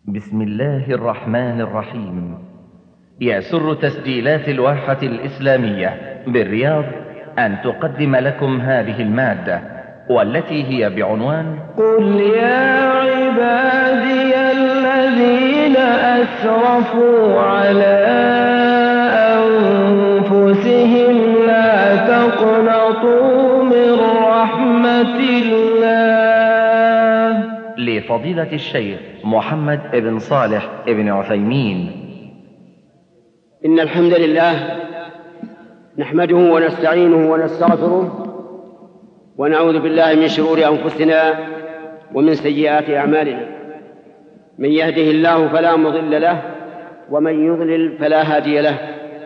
بسم الله الرحمن الرحيم. يسر تسجيلات الواحة الإسلامية بالرياض أن تقدم لكم هذه المادة، والتي هي بعنوان قل يا عبادي الذين أسرفوا على أنفسهم لا تقنطوا من رحمة الله. لفضيلة الشيخ محمد بن صالح بن عثيمين. إن الحمد لله نحمده ونستعينه ونستغفره ونعوذ بالله من شرور أنفسنا ومن سيئات أعمالنا. من يهده الله فلا مضل له ومن يضلل فلا هادي له.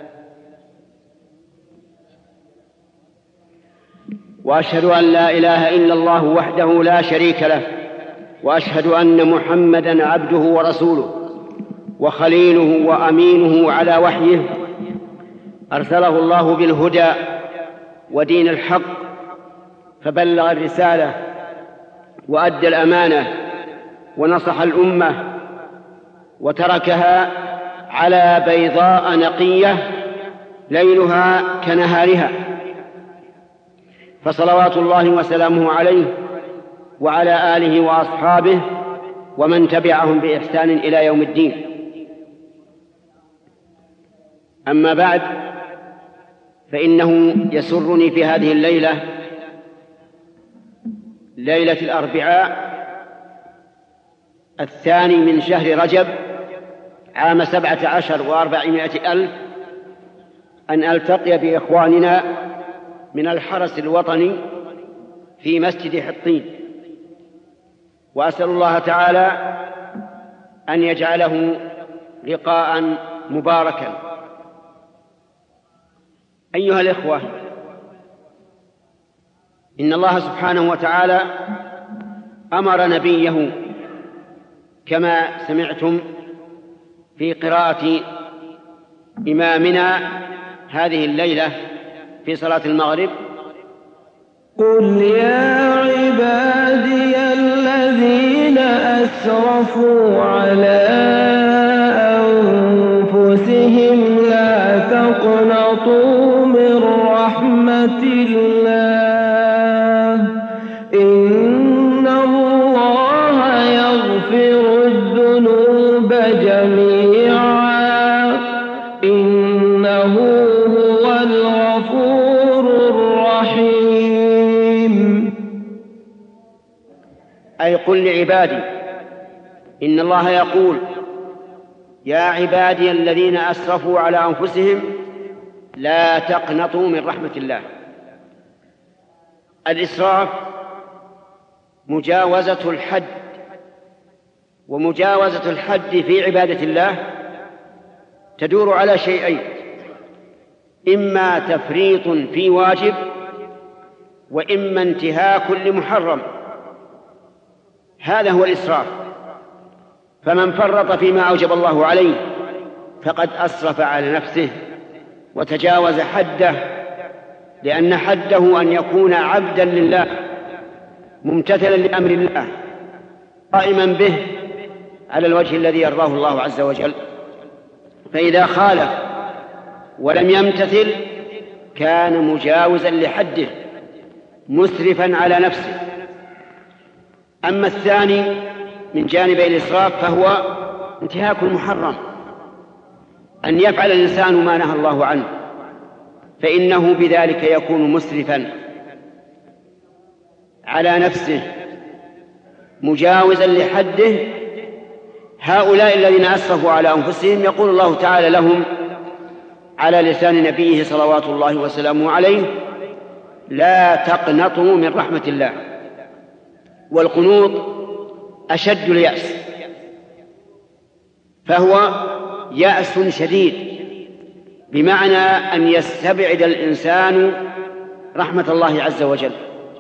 وأشهد أن لا إله إلا الله وحده لا شريك له، وأشهد أن محمدًا عبده ورسوله وخليله وأمينه على وحيه، أرسله الله بالهدى ودين الحق فبلغ الرسالة وأدى الأمانة ونصح الأمة وتركها على بيضاء نقية ليلها كنهارها، فصلوات الله وسلامه عليه وعلى آله وأصحابه ومن تبعهم بإحسان إلى يوم الدين. أما بعد، فإنه يسرني في هذه الليلة، ليلة الأربعاء 2 من شهر رجب عام 17 و400 ألف، أن ألتقي بإخواننا من الحرس الوطني في مسجد حطين، وأسأل الله تعالى أن يجعله لقاء مباركا. أيها الإخوة، إن الله سبحانه وتعالى أمر نبيه كما سمعتم في قراءة إمامنا هذه الليلة في صلاة المغرب: قل يا عبادي الذين أسرفوا على أنفسهم لا تقنطوا من رحمة الله، إن الله يغفر الذنوب جميعا، إنه هو الغفور الرحيم. أي قل لعبادي، إن الله يقول: يا عبادي الذين أسرفوا على أنفسهم لا تقنطوا من رحمة الله. الإسراف مجاوزة الحد، ومجاوزة الحد في عبادة الله تدور على شيئين: إما تفريط في واجب، وإما انتهاك لمحرم. هذا هو الإسراف. فمن فرط فيما أوجب الله عليه فقد أسرف على نفسه وتجاوز حده، لأن حده أن يكون عبدا لله ممتثلا لأمر الله قائما به على الوجه الذي يرضاه الله عز وجل. فإذا خالف ولم يمتثل كان مجاوزا لحده مسرفا على نفسه. أما الثاني من جانب الإسراف فهو انتهاك المحرم، أن يفعل الإنسان ما نهى الله عنه، فإنه بذلك يكون مسرفا على نفسه مجاوزا لحده. هؤلاء الذين أسرفوا على أنفسهم يقول الله تعالى لهم على لسان نبيه صلوات الله وسلامه عليه: لا تقنطوا من رحمة الله. والقنوط أشد اليأس، فهو يأس شديد، بمعنى أن يستبعد الإنسان رحمة الله عز وجل،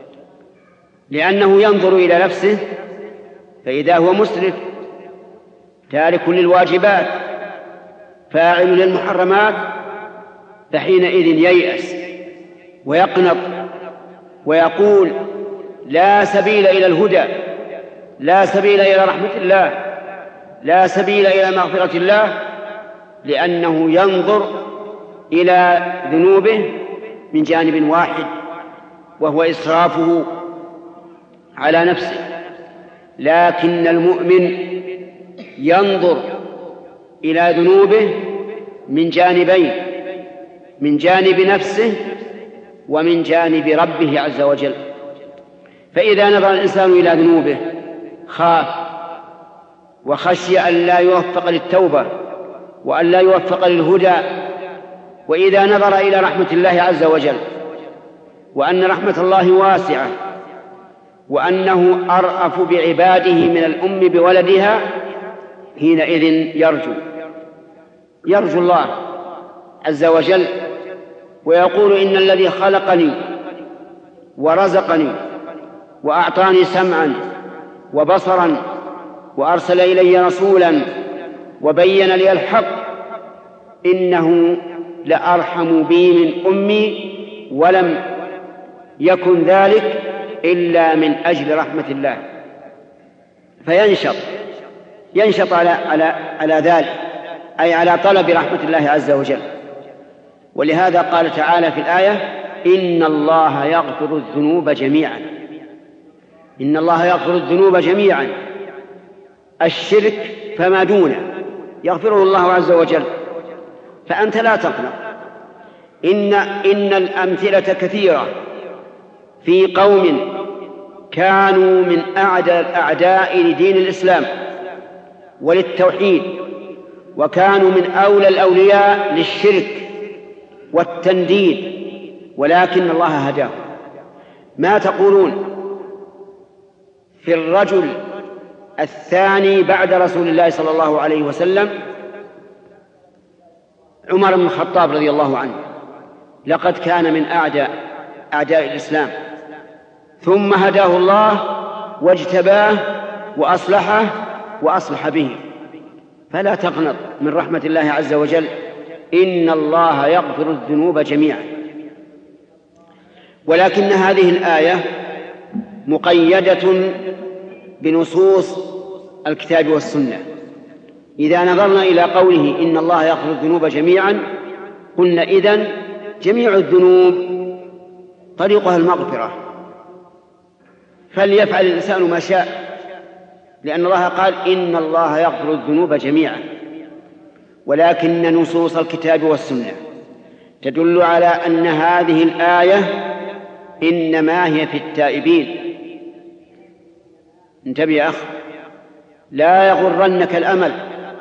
لأنه ينظر إلى نفسه فإذا هو مسرف تارك للواجبات فاعل للمحرمات، فحينئذ ييأس ويقنط ويقول: لا سبيل إلى الهدى، لا سبيل إلى رحمة الله، لا سبيل إلى مغفرة الله، لأنه ينظر إلى ذنوبه من جانب واحد، وهو إسرافه على نفسه. لكن المؤمن ينظر إلى ذنوبه من جانبين، من جانب نفسه ومن جانب ربه عز وجل. فإذا نظر الإنسان إلى ذنوبه خاف وخشي أن لا يوفق للتوبة وأن لا يوفق للهدى. وإذا نظر إلى رحمة الله عز وجل وأن رحمة الله واسعة وأنه أرأف بعباده من الأم بولدها، حينئذ يرجو الله عز وجل ويقول: إن الذي خلقني ورزقني وأعطاني سمعا وبصرا وأرسل إلي رسولا وبين لي الحق إنه لأرحم بي من أمي، ولم يكن ذلك إلا من أجل رحمة الله. فينشط على ذلك، أي على طلب رحمة الله عز وجل. ولهذا قال تعالى في الآية: إن الله يغفر الذنوب جميعا. إن الله يغفر الذنوب جميعا، الشرك فما دونه يغفره الله عز وجل، فأنت لا تقنط. إن الأمثلة كثيرة في قوم كانوا من أعدى الأعداء لدين الإسلام وللتوحيد، وكانوا من أولى الأولياء للشرك والتنديد، ولكن الله هداهم. ما تقولون في الرجل الثاني بعد رسول الله صلى الله عليه وسلم، عمر بن الخطاب رضي الله عنه؟ لقد كان من أعداء الإسلام، ثم هداه الله واجتباه وأصلح به. فلا تقنط من رحمة الله عز وجل، إن الله يغفر الذنوب جميعا. ولكن هذه الآية مقيدة بنصوص الكتاب والسنة. إذا نظرنا إلى قوله إن الله يغفر الذنوب جميعا، قلنا إذن جميع الذنوب طريقها المغفرة، فليفعل الإنسان ما شاء، لأن الله قال إن الله يغفر الذنوب جميعا. ولكن نصوص الكتاب والسنة تدل على أن هذه الآية إنما هي في التائبين. انتبه يا أخ، لا يغرنك الأمل،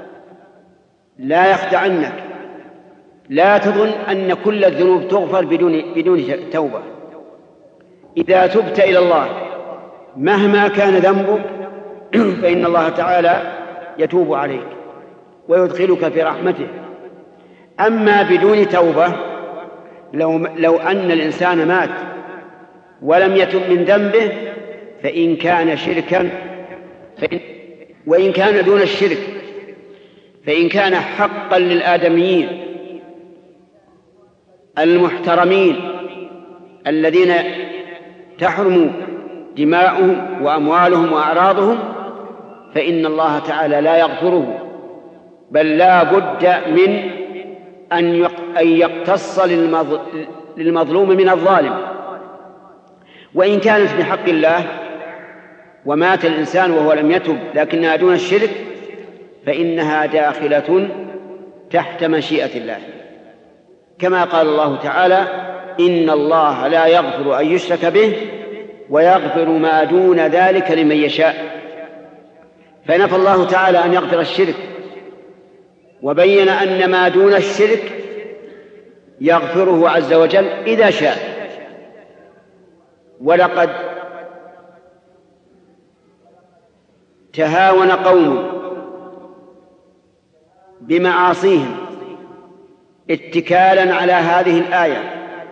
لا يخدعنك، لا تظن أن كل الذنوب تغفر بدون توبة. إذا تبت إلى الله مهما كان ذنبك فإن الله تعالى يتوب عليك ويدخلك في رحمته. أما بدون توبة، لو أن الإنسان مات ولم يتب من ذنبه، فإن كان شركا وإن كان دون الشرك، فإن كان حقا للآدميين المحترمين الذين تحرم دماؤهم وأموالهم وأعراضهم، فإن الله تعالى لا يغفره، بل لا بد من أن يقتص للمظلوم من الظالم. وإن كانت بحق الله ومات الإنسان وهو لم يتب لكنها دون الشرك، فإنها داخلة تحت مشيئة الله، كما قال الله تعالى: إن الله لا يغفر أن يشرك به ويغفر ما دون ذلك لمن يشاء. فنفى الله تعالى أن يغفر الشرك، وبين أن ما دون الشرك يغفره عز وجل إذا شاء. ولقد تهاون قوم بمعاصيهم اتكالا على هذه الآية،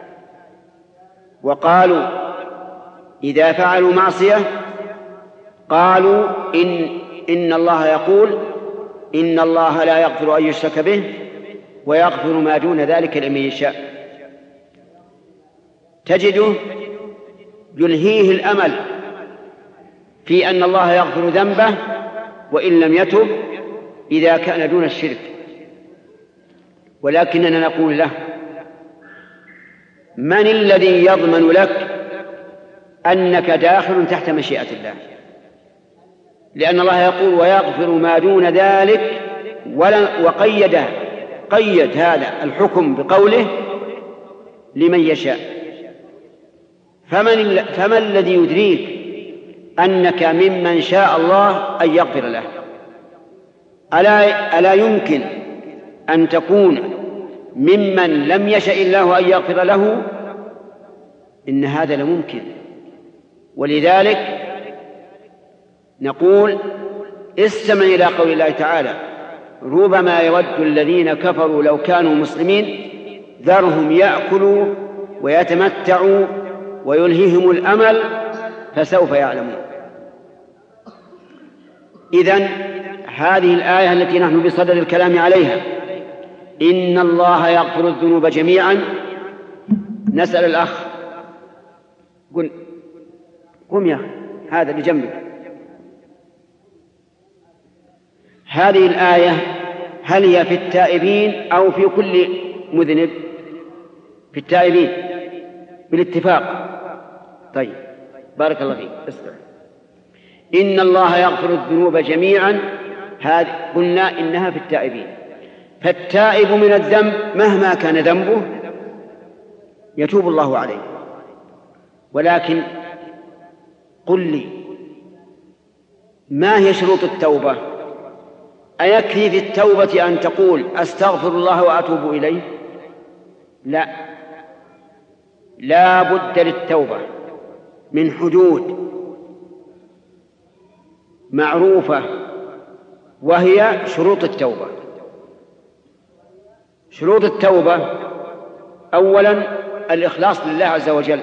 وقالوا إذا فعلوا معصية قالوا إن الله يقول إن الله لا يغفر أن يشرك به ويغفر ما دون ذلك لمن يشاء. تجده يلهيه الأمل في أن الله يغفر ذنبه وإن لم يتب، إذا كان دون الشرك، ولكننا نقول له: من الذي يضمن لك أنك داخل تحت مشيئة الله؟ لأن الله يقول: ويغفر ما دون ذلك، قيد هذا الحكم بقوله: لمن يشاء. فمن الذي يدريك أنك ممن شاء الله أن يغفر له؟ ألا يمكن أن تكون ممن لم يشاء الله أن يغفر له؟ إن هذا لممكن. ولذلك نقول: استمع إلى قول الله تعالى: ربما يود الذين كفروا لو كانوا مسلمين ذرهم يأكلوا ويتمتعوا ويلههم الأمل فسوف يعلمون. إذن هذه الآية التي نحن بصدد الكلام عليها: إن الله يغفر الذنوب جميعا. نسأل الأخ: قم يا أخي، هذا بجنبك. هذه الآية هل هي في التائبين أو في كل مذنب؟ في التائبين بالاتفاق. طيب، بارك الله فيك. استمع: إن الله يغفر الذنوب جميعا. قلنا إنها في التائبين. فالتائب من الذنب مهما كان ذنبه يتوب الله عليه. ولكن قل لي، ما هي شروط التوبة؟ أيكفي في التوبة أن تقول أستغفر الله وأتوب إليه؟ لا بد للتوبة من حدود معروفة، وهي شروط التوبة. شروط التوبة: أولا الإخلاص لله عز وجل،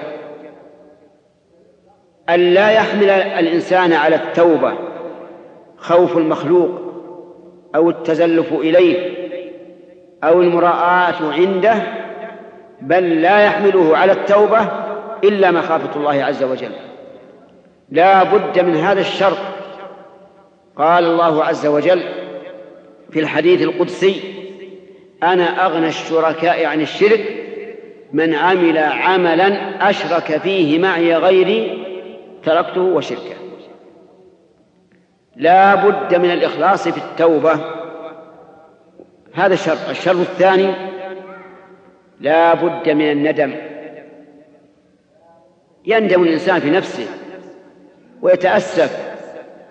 أن لا يحمل الإنسان على التوبة خوف المخلوق أو التزلف إليه أو المراءة عنده، بل لا يحمله على التوبة إلا مخافة الله عز وجل. لا بد من هذا الشرط. قال الله عز وجل في الحديث القدسي: أنا أغنى الشركاء عن الشرك من عمل عملا أشرك فيه معي غيري تركته وشركه. لا بد من الإخلاص في التوبة، هذا الشرط. الشرط الثاني: لا بد من الندم. يندم الإنسان في نفسه ويتأسف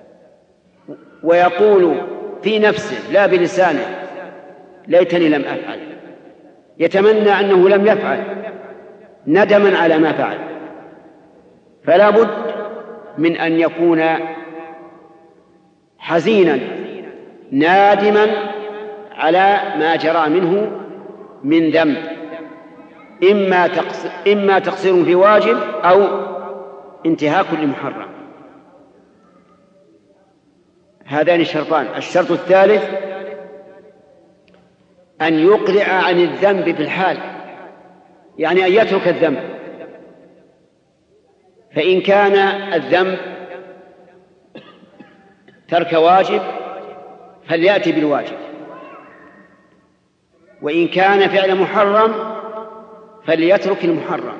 ويقول في نفسه لا بلسانه: ليتني لم أفعل. يتمنى أنه لم يفعل ندما على ما فعل. فلا بد من أن يكون حزينا نادما على ما جرى منه من ذنب، إما تقصير في واجب أو انتهاك لمحرم. هذان الشرطان. الشرط الثالث: أن يقلع عن الذنب في الحال، يعني أن يترك الذنب. فإن كان الذنب ترك واجب فليأتي بالواجب، وإن كان فعل محرم فليترك المحرم.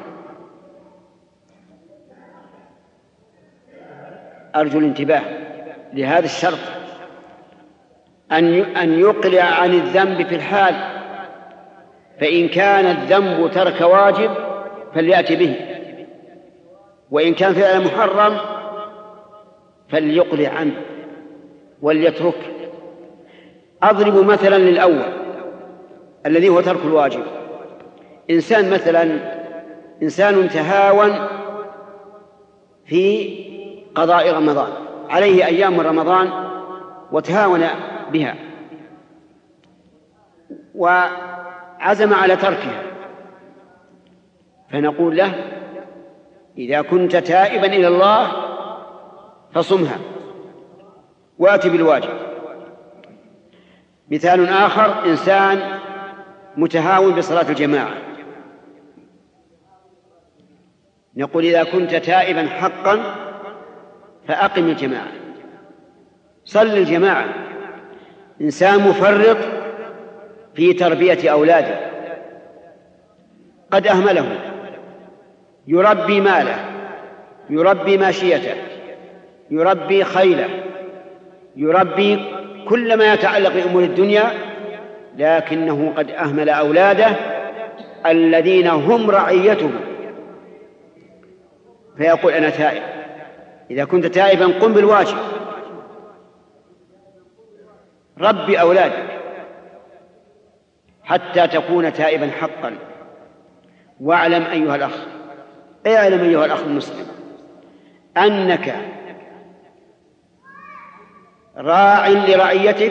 أرجو الانتباه لهذا الشرط: أن يقلع عن الذنب في الحال. فإن كان الذنب ترك واجب فليأتي به، وإن كان فعل محرم فليقلع عنه وليترك. أضرب مثلا للأول الذي هو ترك الواجب. إنسان تهاون في قضاء رمضان، عليه أيام من رمضان وتهاون بها وعزم على تركها، فنقول له: إذا كنت تائبا إلى الله فصمها وأتي بالواجب. مثال آخر: إنسان متهاون بصلاة الجماعة، نقول: إذا كنت تائبا حقا فأقم الجماعة، صل الجماعة. إنسان مفرط في تربية أولاده، قد أهمله، يربي ماله، يربي ماشيته، يربي خيله، يربي كل ما يتعلق بأمور الدنيا، لكنه قد أهمل أولاده الذين هم رعيته، فيقول أنا تائب. إذا كنت تائبا قم بالواجب، ربي أولادك حتى تكون تائبا حقا. واعلم أيها الأخ، اعلم أيها الأخ المسلم أنك راع لرعيتك،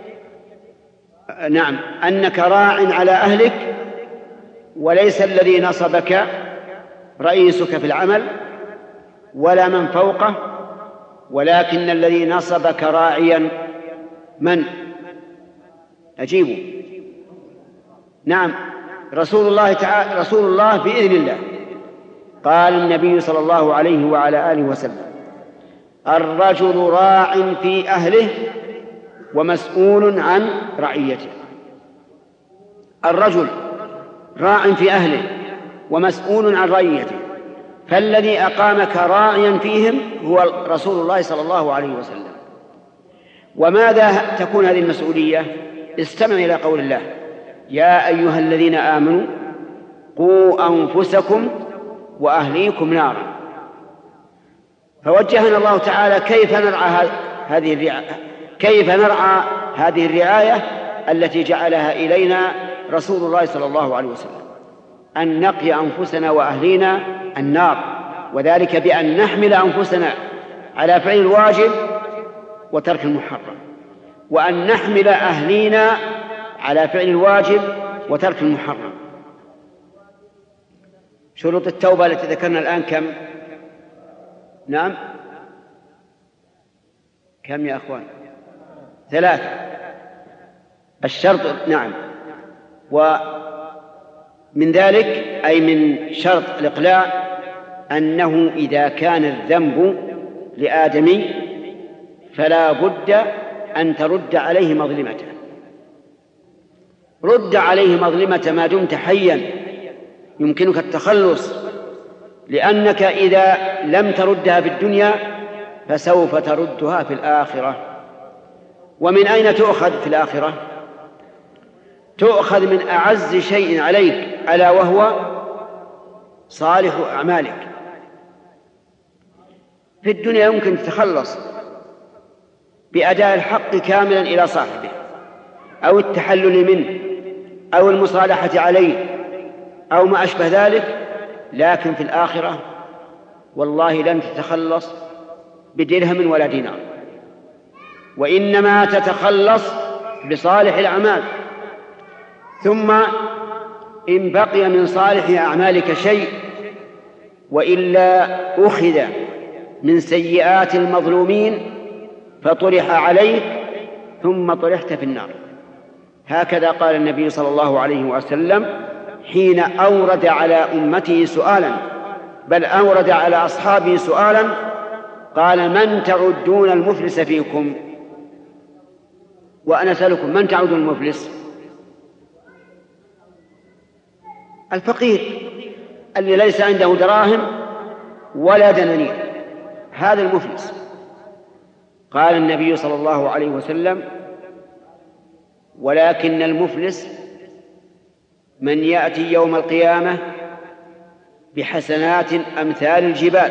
نعم، أنك راع على أهلك، وليس الذي نصبك رئيسك في العمل ولا من فوقه، ولكن الذي نصبك راعيا من؟ أجيبوا. نعم، رسول الله بإذن الله. قال النبي صلى الله عليه وعلى آله وسلم: الرجل راع في أهله ومسؤول عن رعيته. الرجل راع في أهله ومسؤول عن رعيته، فالذي أقامك راعيا فيهم هو رسول الله صلى الله عليه وسلم. وماذا تكون هذه المسؤولية؟ استمع إلى قول الله: يا أيها الذين آمنوا قوا أنفسكم وأهليكم نارا. فوجهنا الله تعالى كيف نرعى هذه الرعاية التي جعلها إلينا رسول الله صلى الله عليه وسلم، أن نقي أنفسنا وأهلينا النار، وذلك بأن نحمل أنفسنا على فعل الواجب وترك المحرم، وأن نحمل أهلينا على فعل الواجب وترك المحرم. شروط التوبة التي ذكرنا الآن كم؟ نعم، كم يا أخوان؟ 3. الشرط، نعم، ومن ذلك أي من شرط الإقلاع أنه إذا كان الذنب لآدمي فلا بد أن ترد عليه مظلمته. رد عليه مظلمة ما دمت حيا يمكنك التخلص، لأنك إذا لم تردها في الدنيا فسوف تردها في الآخرة. ومن أين تؤخذ في الآخرة؟ تؤخذ من أعز شيء عليك، ألا وهو صالح أعمالك. في الدنيا يمكن تتخلص بأداء الحق كاملا إلى صاحبه، أو التحلل منه، أو المصالحة عليه، أو ما أشبه ذلك، لكن في الآخرة والله لن تتخلص بدرهم ولا دينار، وإنما تتخلص بصالح الأعمال. ثم إن بقي من صالح أعمالك شيء وإلا أخذ من سيئات المظلومين فطرح عليك ثم طرحت في النار. هكذا قال النبي صلى الله عليه وسلم حين أورد على أمته سؤالا، بل أورد على أصحابه سؤالا، قال: من تعدون المفلس فيكم؟ وأنا أسألكم: من تعدون المفلس؟ الفقير اللي ليس عنده دراهم ولا دنانير، هذا المفلس. قال النبي صلى الله عليه وسلم: ولكن المفلس من يأتي يوم القيامة بحسنات أمثال الجبال،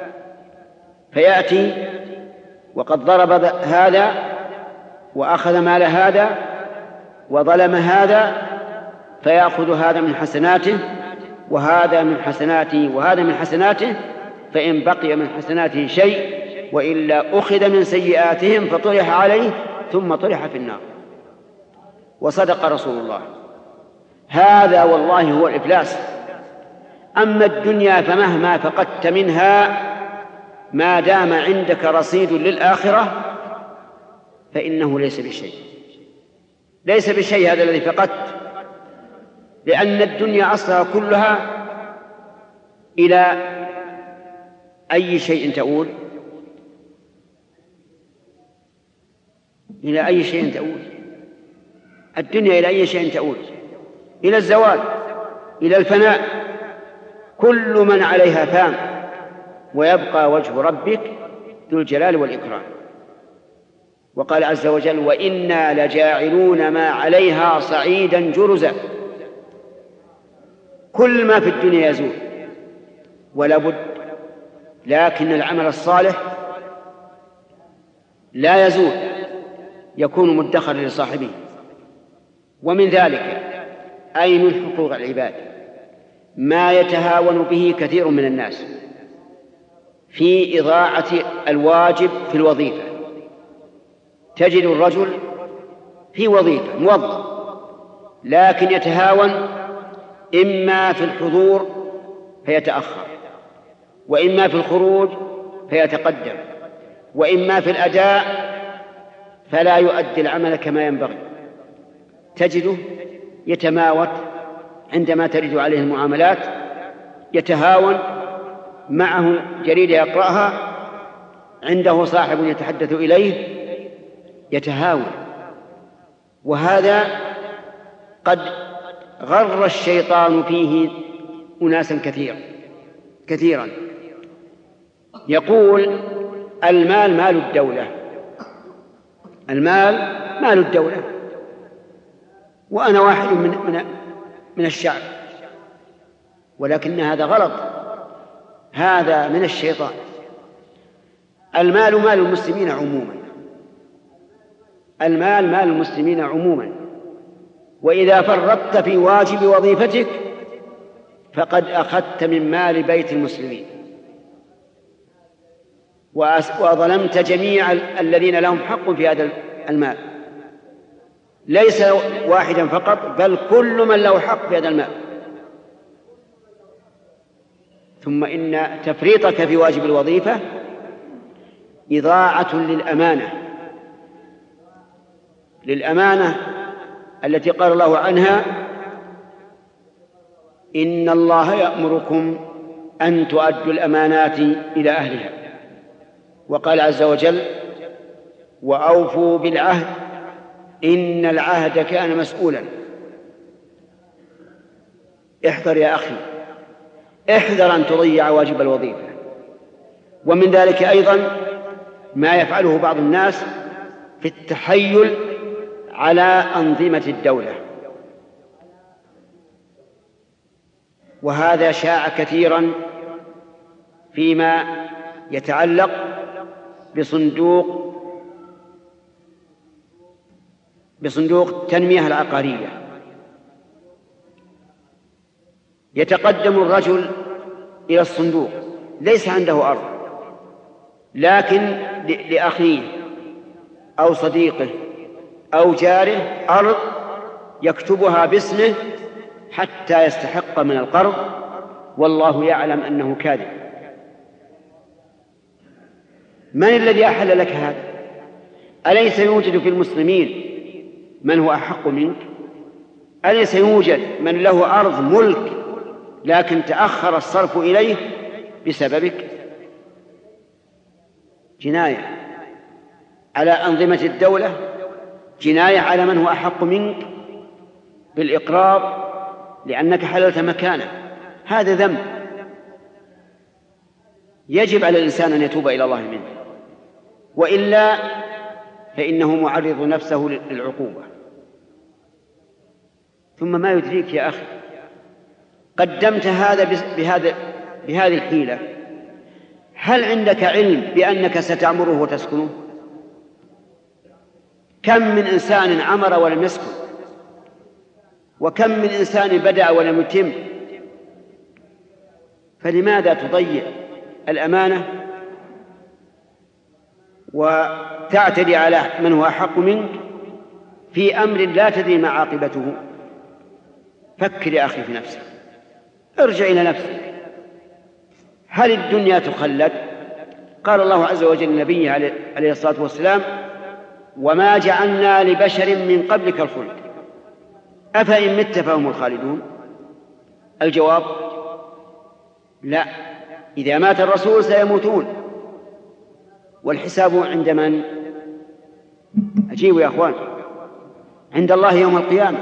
فيأتي وقد ضرب هذا وأخذ مال هذا وظلم هذا، فيأخذ هذا من حسناته وهذا من حسناته وهذا من حسناته، فإن بقي من حسناته شيء وإلا أخذ من سيئاتهم فطرح عليه ثم طرح في النار. وصدق رسول الله. هذا والله هو الإفلاس. أما الدنيا فمهما فقدت منها ما دام عندك رصيد للآخرة فإنه ليس بشيء، ليس بشيء هذا الذي فقدت، لأن الدنيا أصلها كلها إلى أي شيء تؤول؟ إلى أي شيء تؤول؟ الدنيا إلى أي شيء تؤول؟ إلى الزوال، إلى الفناء. كل من عليها فان، ويبقى وجه ربك ذو الجلال والإكرام. وقال عز وجل: وإنا لجاعلون ما عليها صعيدا جرزا. كل ما في الدنيا يزول ولا بد، لكن العمل الصالح لا يزول، يكون مدخرا لصاحبه. ومن ذلك أي من حقوق العباد ما يتهاون به كثير من الناس في إضاعة الواجب في الوظيفة. تجد الرجل في وظيفة موظف، لكن يتهاون إما في الحضور فيتأخر، وإما في الخروج فيتقدم، وإما في الأداء فلا يؤدي العمل كما ينبغي. تجده يتماوت عندما ترد عليه المعاملات، يتهاون، معه جريدة يقرأها، عنده صاحب يتحدث إليه، يتهاون. وهذا قد غر الشيطان فيه أناسا كثيرا. يقول: المال مال الدولة، المال مال الدولة، وأنا واحد من الشعب. ولكن هذا غلط، هذا من الشيطان. المال مال المسلمين عموما، المال مال المسلمين عموما، وإذا فرطت في واجب وظيفتك فقد أخذت من مال بيت المسلمين، وظلمت جميع الذين لهم حق في هذا المال، ليس واحدا فقط، بل كل من له حق في هذا المال. ثم إن تفريطك في واجب الوظيفة إضاعة للأمانة التي قال الله عنها: إن الله يأمركم أن تؤدوا الأمانات إلى أهلها. وقال عز وجل: وأوفوا بالعهد إن العهد كان مسؤولا. احذر يا أخي، احذر أن تضيع واجب الوظيفة. ومن ذلك أيضا ما يفعله بعض الناس في التحيل على أنظمة الدولة، وهذا شاع كثيرا فيما يتعلق بصندوق التنمية العقارية. يتقدم الرجل إلى الصندوق، ليس عنده أرض، لكن لأخيه أو صديقه أو جاره أرض يكتبها باسمه حتى يستحق من القرض، والله يعلم أنه كاذب. من الذي أحل لك هذا؟ أليس يوجد في المسلمين من هو أحق منك؟ أليس يوجد من له أرض ملك لكن تأخر الصرف إليه بسببك؟ جناية على أنظمة الدولة، جناية على من هو أحق منك بالإقراض لأنك حللت مكانه. هذا ذنب يجب على الإنسان أن يتوب إلى الله منه، وإلا فإنه معرض نفسه للعقوبة. ثم ما يدريك يا أخي، قدمت هذا بهذه الحيلة، هل عندك علم بأنك ستعمره وتسكنه؟ كم من إنسان عمر ولم يسكن، وكم من إنسان بدأ ولم يتم. فلماذا تضيع الأمانة وتعتدي على من هو أحق منك في أمر لا تدري ما عاقبته؟ فكر يا أخي في نفسك، ارجع إلى نفسك. هل الدنيا تخلد؟ قال الله عز وجل لنبيه عليه الصلاة والسلام: وما جعلنا لبشر من قبلك الخلد أفإن مت فهم الخالدون. الجواب: لا، إذا مات الرسول سيموتون، والحساب عند من؟ أجيبوا يا أخوان، عند الله يوم القيامة.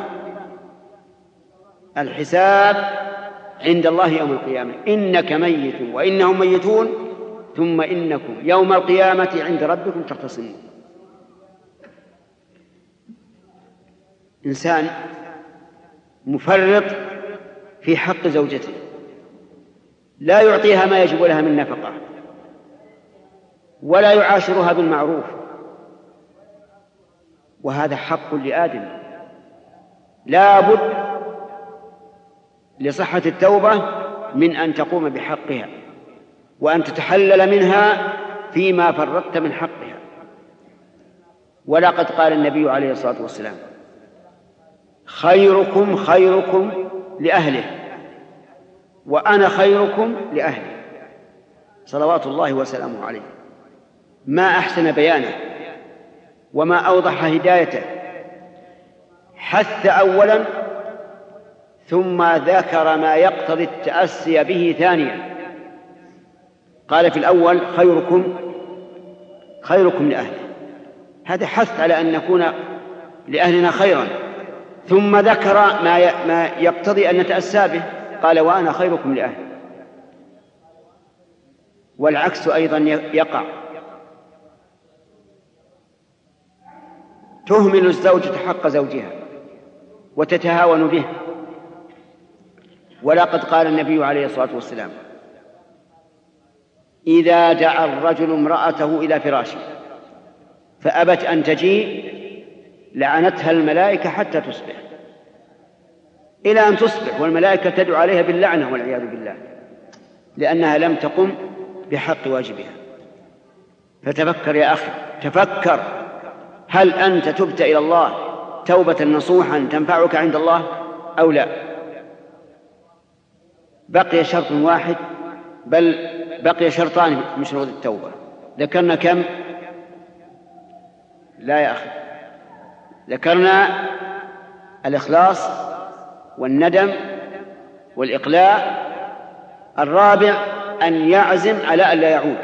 الحساب عند الله يوم القيامة. إنك ميت وإنهم ميتون ثم إنكم يوم القيامة عند ربكم تختصمون. إنسان مفرط في حق زوجته، لا يعطيها ما يجب لها من نفقة، ولا يعاشرها بالمعروف، وهذا حق لآدم. لا بد لصحة التوبة من أن تقوم بحقها وأن تتحلل منها فيما فرطت من حقها. ولقد قال النبي عليه الصلاة والسلام: خيركم خيركم لأهله وأنا خيركم لأهلي، صلوات الله وسلامه عليه. ما أحسن بيانه وما أوضح هدايته. حث أولا ثم ذكر ما يقتضي التأسي به ثانيا. قال في الأول: خيركم خيركم لأهله، هذا حث على أن نكون لأهلنا خيرا. ثم ذكر ما يقتضي أن نتأسى به، قال: وأنا خيركم لأهلي. والعكس أيضا يقع. تهمل الزوجة حق زوجها وتتهاون به. ولقد قال النبي عليه الصلاة والسلام: إذا دعا الرجل امرأته إلى فراشه فأبت أن تجيء لعنتها الملائكة حتى تصبح، إلى أن تصبح والملائكة تدعو عليها باللعنة والعياذ بالله، لأنها لم تقم بحق واجبها. فتفكر يا أخي، تفكر، هل أنت تبت إلى الله توبة نصوحا تنفعك عند الله أو لا؟ بقي شرط واحد، بل بقي شرطان من شروط التوبة. ذكرنا كم؟ لا يا أخي، ذكرنا الإخلاص والندم والإقلاع. الرابع أن يعزم على أن لا يعود،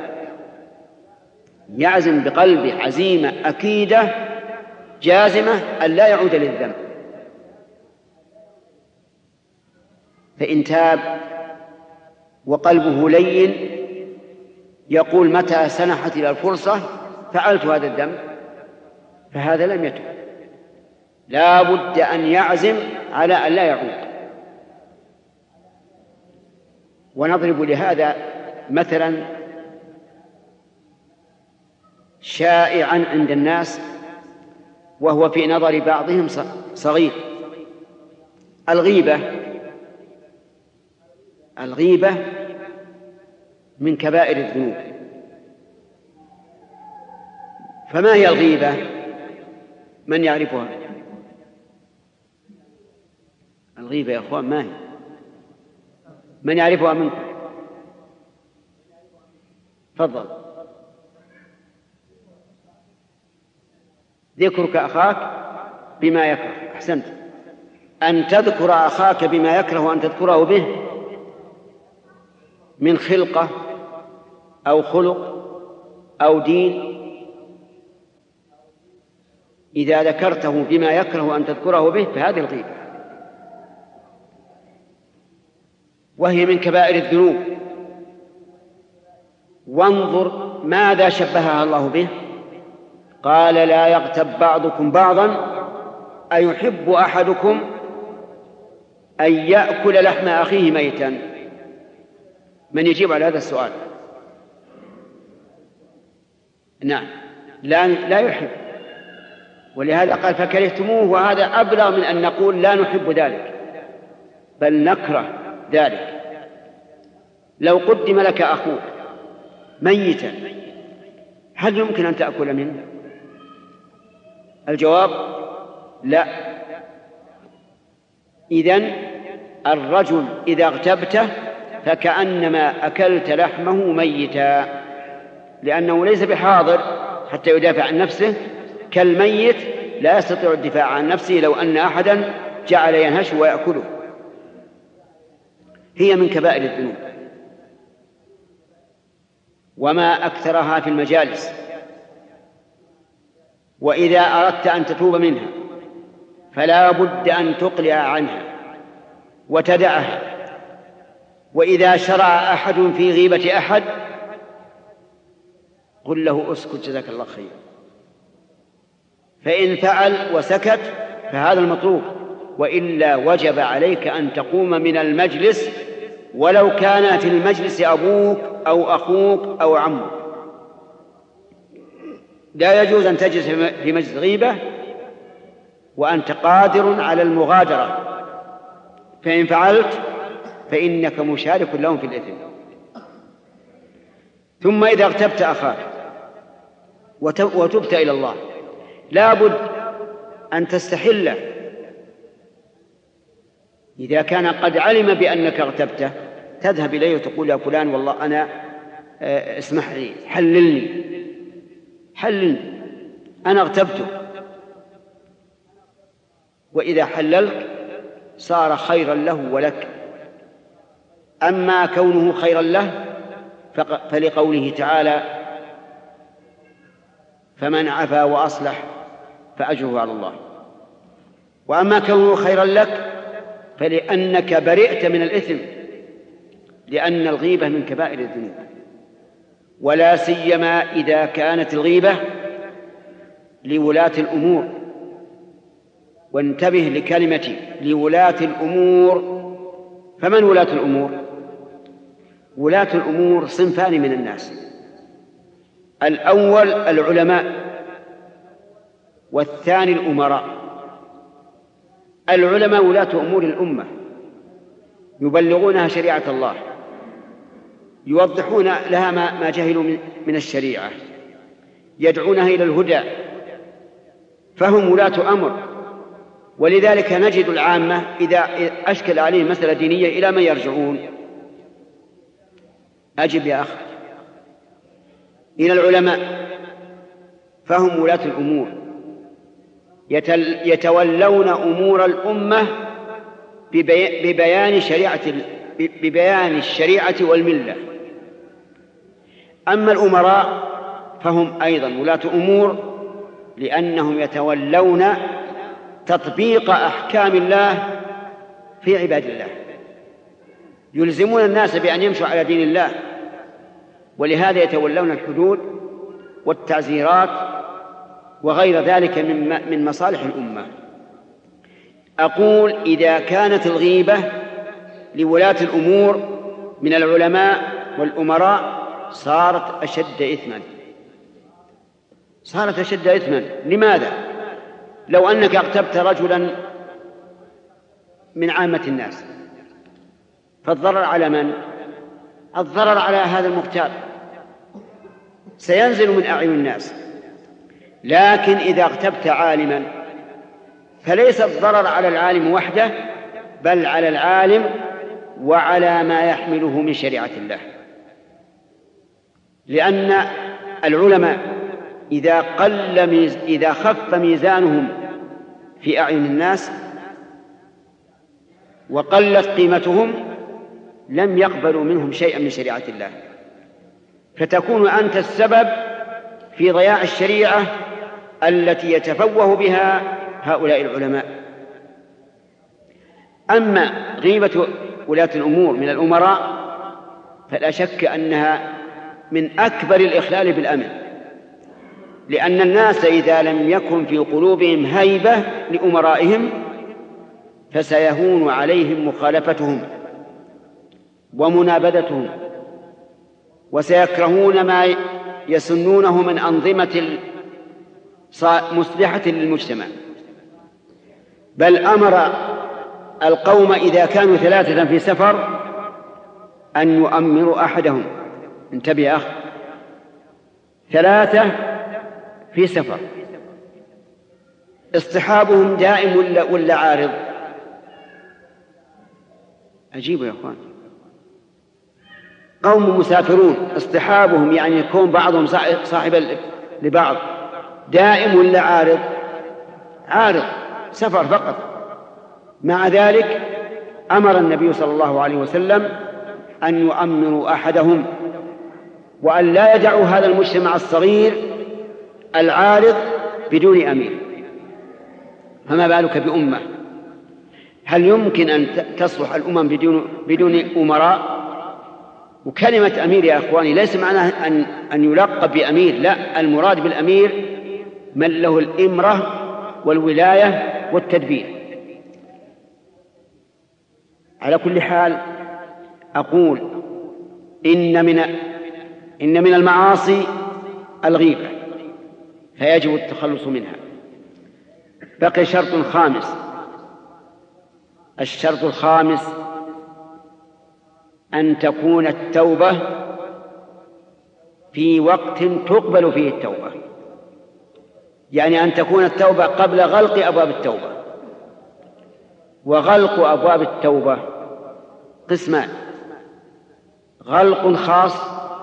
يعزم بقلبه عزيمة أكيدة جازمة أن لا يعود للذنب. فإن تاب وقلبه لين يقول: متى سنحت إلى الفرصة فعلت هذا الذنب، فهذا لم يتب. لا بد أن يعزم على أن لا يعود. ونضرب لهذا مثلا شائعا عند الناس، وهو في نظر بعضهم صغير: الغيبة من كبائر الذنوب. فما هي الغيبة؟ من يعرفها؟ الغيبة يا أخوان ما هي؟ من يعرفها منكم؟ تفضل. ذكرك أخاك بما يكره. أحسنت. أن تذكر أخاك بما يكره وأن تذكره به من خلقة أو خلق أو دين. إذا ذكرته بما يكره أن تذكره به فهذه الغيبة، وهي من كبائر الذنوب. وانظر ماذا شبهها الله به. قال: لا يغتب بعضكم بعضا أيحب أحدكم أن يأكل لحم أخيه ميتا. من يجيب على هذا السؤال؟ نعم، لا يحب. ولهذا قال: فكرهتموه. وهذا أبلغ من أن نقول لا نحب ذلك، بل نكره ذلك. لو قدم لك أخوك ميتا هل يمكن أن تأكل منه؟ الجواب لا. إذن الرجل إذا اغتبته فكأنما أكلت لحمه ميتا، لأنه ليس بحاضر حتى يدافع عن نفسه، كالميت لا يستطيع الدفاع عن نفسه لو أن أحدا جعل ينهش ويأكله. هي من كبائر الذنوب، وما أكثرها في المجالس. وإذا أردت أن تتوب منها فلا بد أن تقلع عنها وتدعها. وإذا شرع أحد في غيبة أحد قل له اسكت جزاك الله خير، فإن فعل وسكت فهذا المطلوب، وإلا وجب عليك أن تقوم من المجلس ولو كان في المجلس أبوك أو أخوك أو عمك. لا يجوز أن تجلس في مجلس غيبة وأنت قادر على المغادرة، فإن فعلت فإنك مشارك لهم في الإثم. ثم إذا اغتبت أخاك وتبت إلى الله لا بد أن تستحله. إذا كان قد علم بأنك اغتبته تذهب إليه وتقول يا فلان والله أنا اسمح لي حللني أنا اغتبته، وإذا حللك صار خيرا له ولك. أما كونه خيرا له فلقوله تعالى فمن عفا وأصلح فأجره على الله. وأما كونه خيرا لك فلأنك برئت من الإثم، لأن الغيبة من كبائر الذنوب، ولا سيما إذا كانت الغيبة لولاة الأمور. وانتبه لكلمتي لولاة الأمور. فمن ولاة الأمور؟ ولاة الأمور صنفان من الناس: الأول العلماء، والثاني الأمراء. العلماء ولاة أمور الأمة، يبلغونها شريعة الله، يوضحون لها ما جهلوا من الشريعة، يدعونها إلى الهدى، فهم ولاة أمر. ولذلك نجد العامة إذا أشكل عليهم مسألة دينية إلى من يرجعون؟ أجب يا أخ، إلى العلماء، فهم ولاة الأمور، يتولون أمور الأمة ببيان الشريعة والملة. أما الأمراء فهم أيضا ولاة أمور، لأنهم يتولون تطبيق أحكام الله في عباد الله، يلزمون الناس بأن يمشوا على دين الله، ولهذا يتولون الحدود والتعزيرات وغير ذلك من مصالح الأمة. أقول إذا كانت الغيبة لولاة الأمور من العلماء والأمراء صارت أشد إثما. لماذا؟ لو أنك اغتبت رجلا من عامة الناس فالضرر على من؟ الضرر على هذا المغتاب، سينزل من أعين الناس. لكن إذا اغتبت عالما فليس الضرر على العالم وحده، بل على العالم وعلى ما يحمله من شريعة الله. لأن العلماء إذا خف ميزانهم في أعين الناس وقلت قيمتهم لم يقبلوا منهم شيئا من شريعة الله، فتكون أنت السبب في ضياع الشريعة التي يتفوه بها هؤلاء العلماء. أما غيبة ولاة الأمور من الأمراء فلا شك أنها من أكبر الإخلال بالأمن، لأن الناس إذا لم يكن في قلوبهم هيبة لأمرائهم فسيهون عليهم مخالفتهم ومنابذتهم، وسيكرهون ما يسنونه من أنظمة مصلحة للمجتمع. بل أمر القوم إذا كانوا 3 في سفر أن يؤمروا أحدهم. انتبه يا أخ، 3 في سفر، اصطحابهم دائم ولا عارض؟ أجيبوا يا أخوان. قوم مسافرون اصطحابهم يعني يكون بعضهم صاحب لبعض، دائم ولا عارض؟ عارض، سفر فقط. مع ذلك أمر النبي صلى الله عليه وسلم أن يؤمروا أحدهم، وأن لا يدعوا هذا المجتمع الصغير العارض بدون أمير. فما بالك بأمة؟ هل يمكن أن تصلح الأمم بدون أمراء؟ وكلمة أمير يا أخواني ليس معناه أن يلقب بأمير، لا، المراد بالأمير من له الإمرة والولاية والتدبير. على كل حال أقول إن من المعاصي الغيبة، فيجب التخلص منها. بقي شرط خامس. الشرط الخامس أن تكون التوبة في وقت تقبل فيه التوبة، يعني أن تكون التوبة قبل غلق أبواب التوبة. وغلق أبواب التوبة قسمان: غلق خاص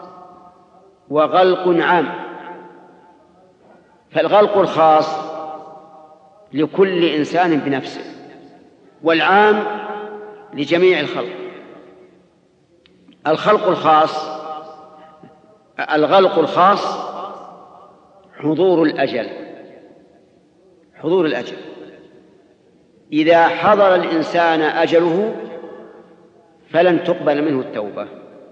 وغلق عام. فالغلق الخاص لكل إنسان بنفسه، والعام لجميع الخلق. الغلق الخاص حضور الأجل. إذا حضر الإنسان أجله فلن تقبل منه التوبة.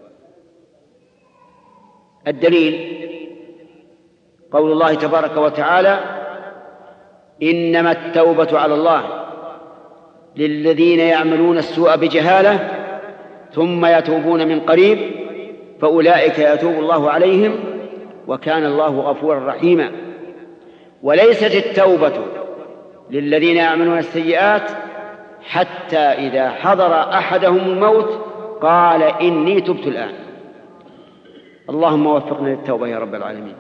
الدليل قول الله تبارك وتعالى: إنما التوبة على الله للذين يعملون السوء بجهالة ثم يتوبون من قريب فأولئك يتوب الله عليهم وكان الله غفورا رحيما. وليست التوبة للذين يعملون السيئات حتى إذا حضر أحدهم الموت قال إني تبت الآن. اللهم وفقنا للتوبة يا رب العالمين.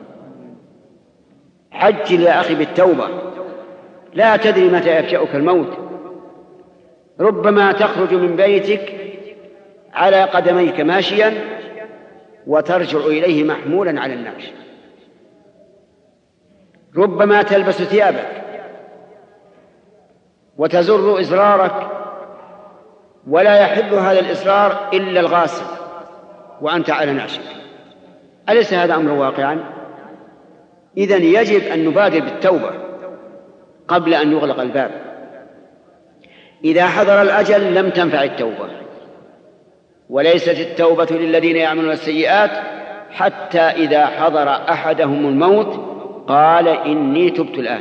عجل يا أخي بالتوبة، لا تدري متى يفجأك الموت. ربما تخرج من بيتك على قدميك ماشيا وترجع إليه محمولا على النعش. ربما تلبس ثيابك وتزر إزرارك ولا يحل هذا الإزرار إلا الغاسل وأنت على نعشك. أليس هذا أمر واقعا؟ إذن يجب أن نبادر بالتوبة قبل أن يغلق الباب. إذا حضر الأجل لم تنفع التوبة. وليست التوبة للذين يعملون السيئات حتى إذا حضر أحدهم الموت قال إني تبت الآن.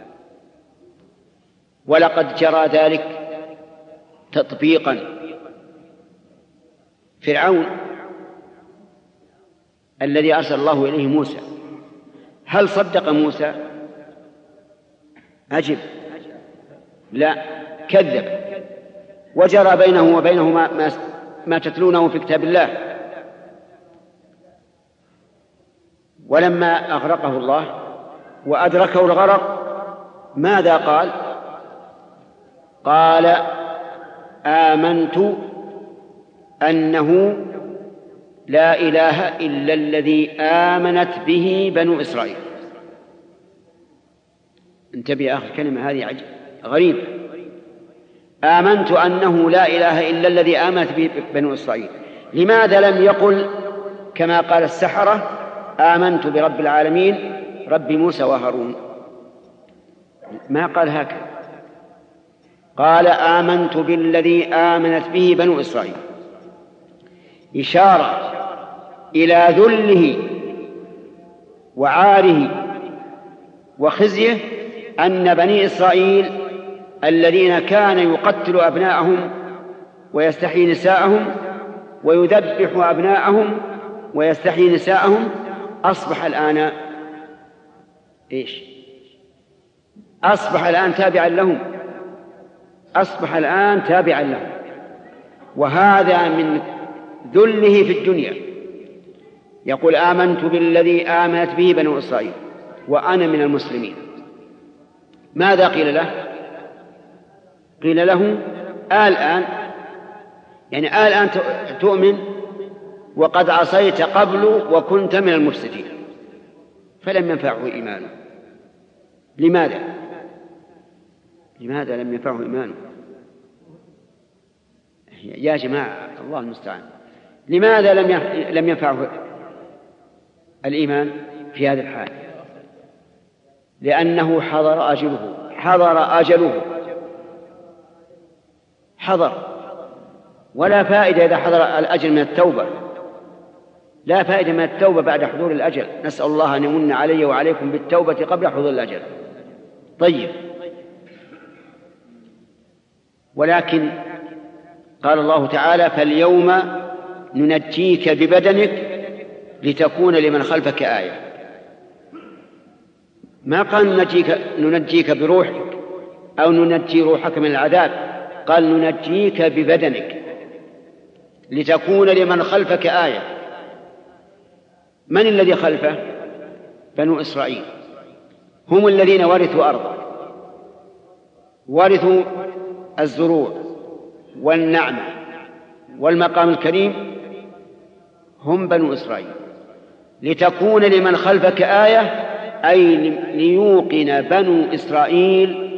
ولقد جرى ذلك تطبيقا. فرعون الذي أرسل الله إليه موسى، هل صدق موسى؟ أجب، لا، كذب. وجرى بينه وبينه ما تتلونه في كتاب الله. ولما أغرقه الله وأدركه الغرق ماذا قال؟ قال آمنت أنه لا إله إلا الذي آمنت به بنو إسرائيل. انتبه يا أخي، الكلمة هذه غريبة. آمنت أنه لا إله إلا الذي آمنت به بنو إسرائيل. لماذا لم يقل كما قال السحرة آمنت برب العالمين رب موسى وهارون؟ ما قال هكذا، قال آمنت بالذي آمنت به بنو إسرائيل، إشارة إلى ذله وعاره وخزيه أن بني إسرائيل الذين كان يقتل أبناءهم ويستحيي نساءهم ويذبح أبناءهم ويستحيي نساءهم أصبح الآن إيش؟ أصبح الآن تابعا لهم. وهذا من ذله في الدنيا. يقول آمنت بالذي آمنت به بنو إسرائيل وأنا من المسلمين. ماذا قيل له؟ قيل له الآن، يعني الآن تؤمن وقد عصيت قبل وكنت من المفسدين. فلم ينفعه إيمانه. لماذا لم ينفعه إيمانه؟ يا جماعة الله المستعان، لماذا لم ينفعه الإيمان في هذا الحال؟ لأنه حضر أجله، حضر أجله، حضر، ولا فائدة إذا حضر الأجل من التوبة، لا فائدة من التوبة بعد حضور الأجل. نسأل الله أن يمن علي وعليكم بالتوبة قبل حضور الأجل. طيب، ولكن قال الله تعالى: فاليوم ننجيك ببدنك لتكون لمن خلفك آية. ما قال ننجيك بروحك أو ننجي روحك من العذاب، قال ننجيك ببدنك لتكون لمن خلفك آية. من الذي خلفه؟ بنو إسرائيل، هم الذين ورثوا أرضا، ورثوا الزروع والنعمة والمقام الكريم، هم بنو إسرائيل. لتكون لمن خلفك آية أي ليوقن بنو إسرائيل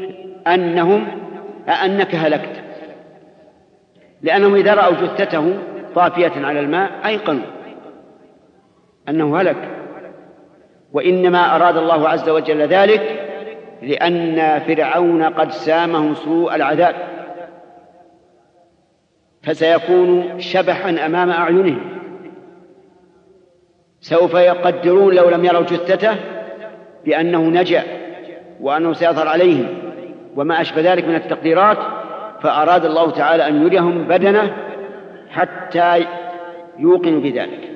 أنك هلكت، لأنهم إذا رأوا جثته طافية على الماء أيقنوا أنه هلك. وإنما أراد الله عز وجل ذلك لأن فرعون قد سامه سوء العذاب، فسيكون شبحا أمام أعينهم، سوف يقدرون لو لم يروا جثته بأنه نجا وأنه سيظهر عليهم وما أشبه ذلك من التقديرات، فأراد الله تعالى أن يريهم بدنه حتى يوقنوا بذلك.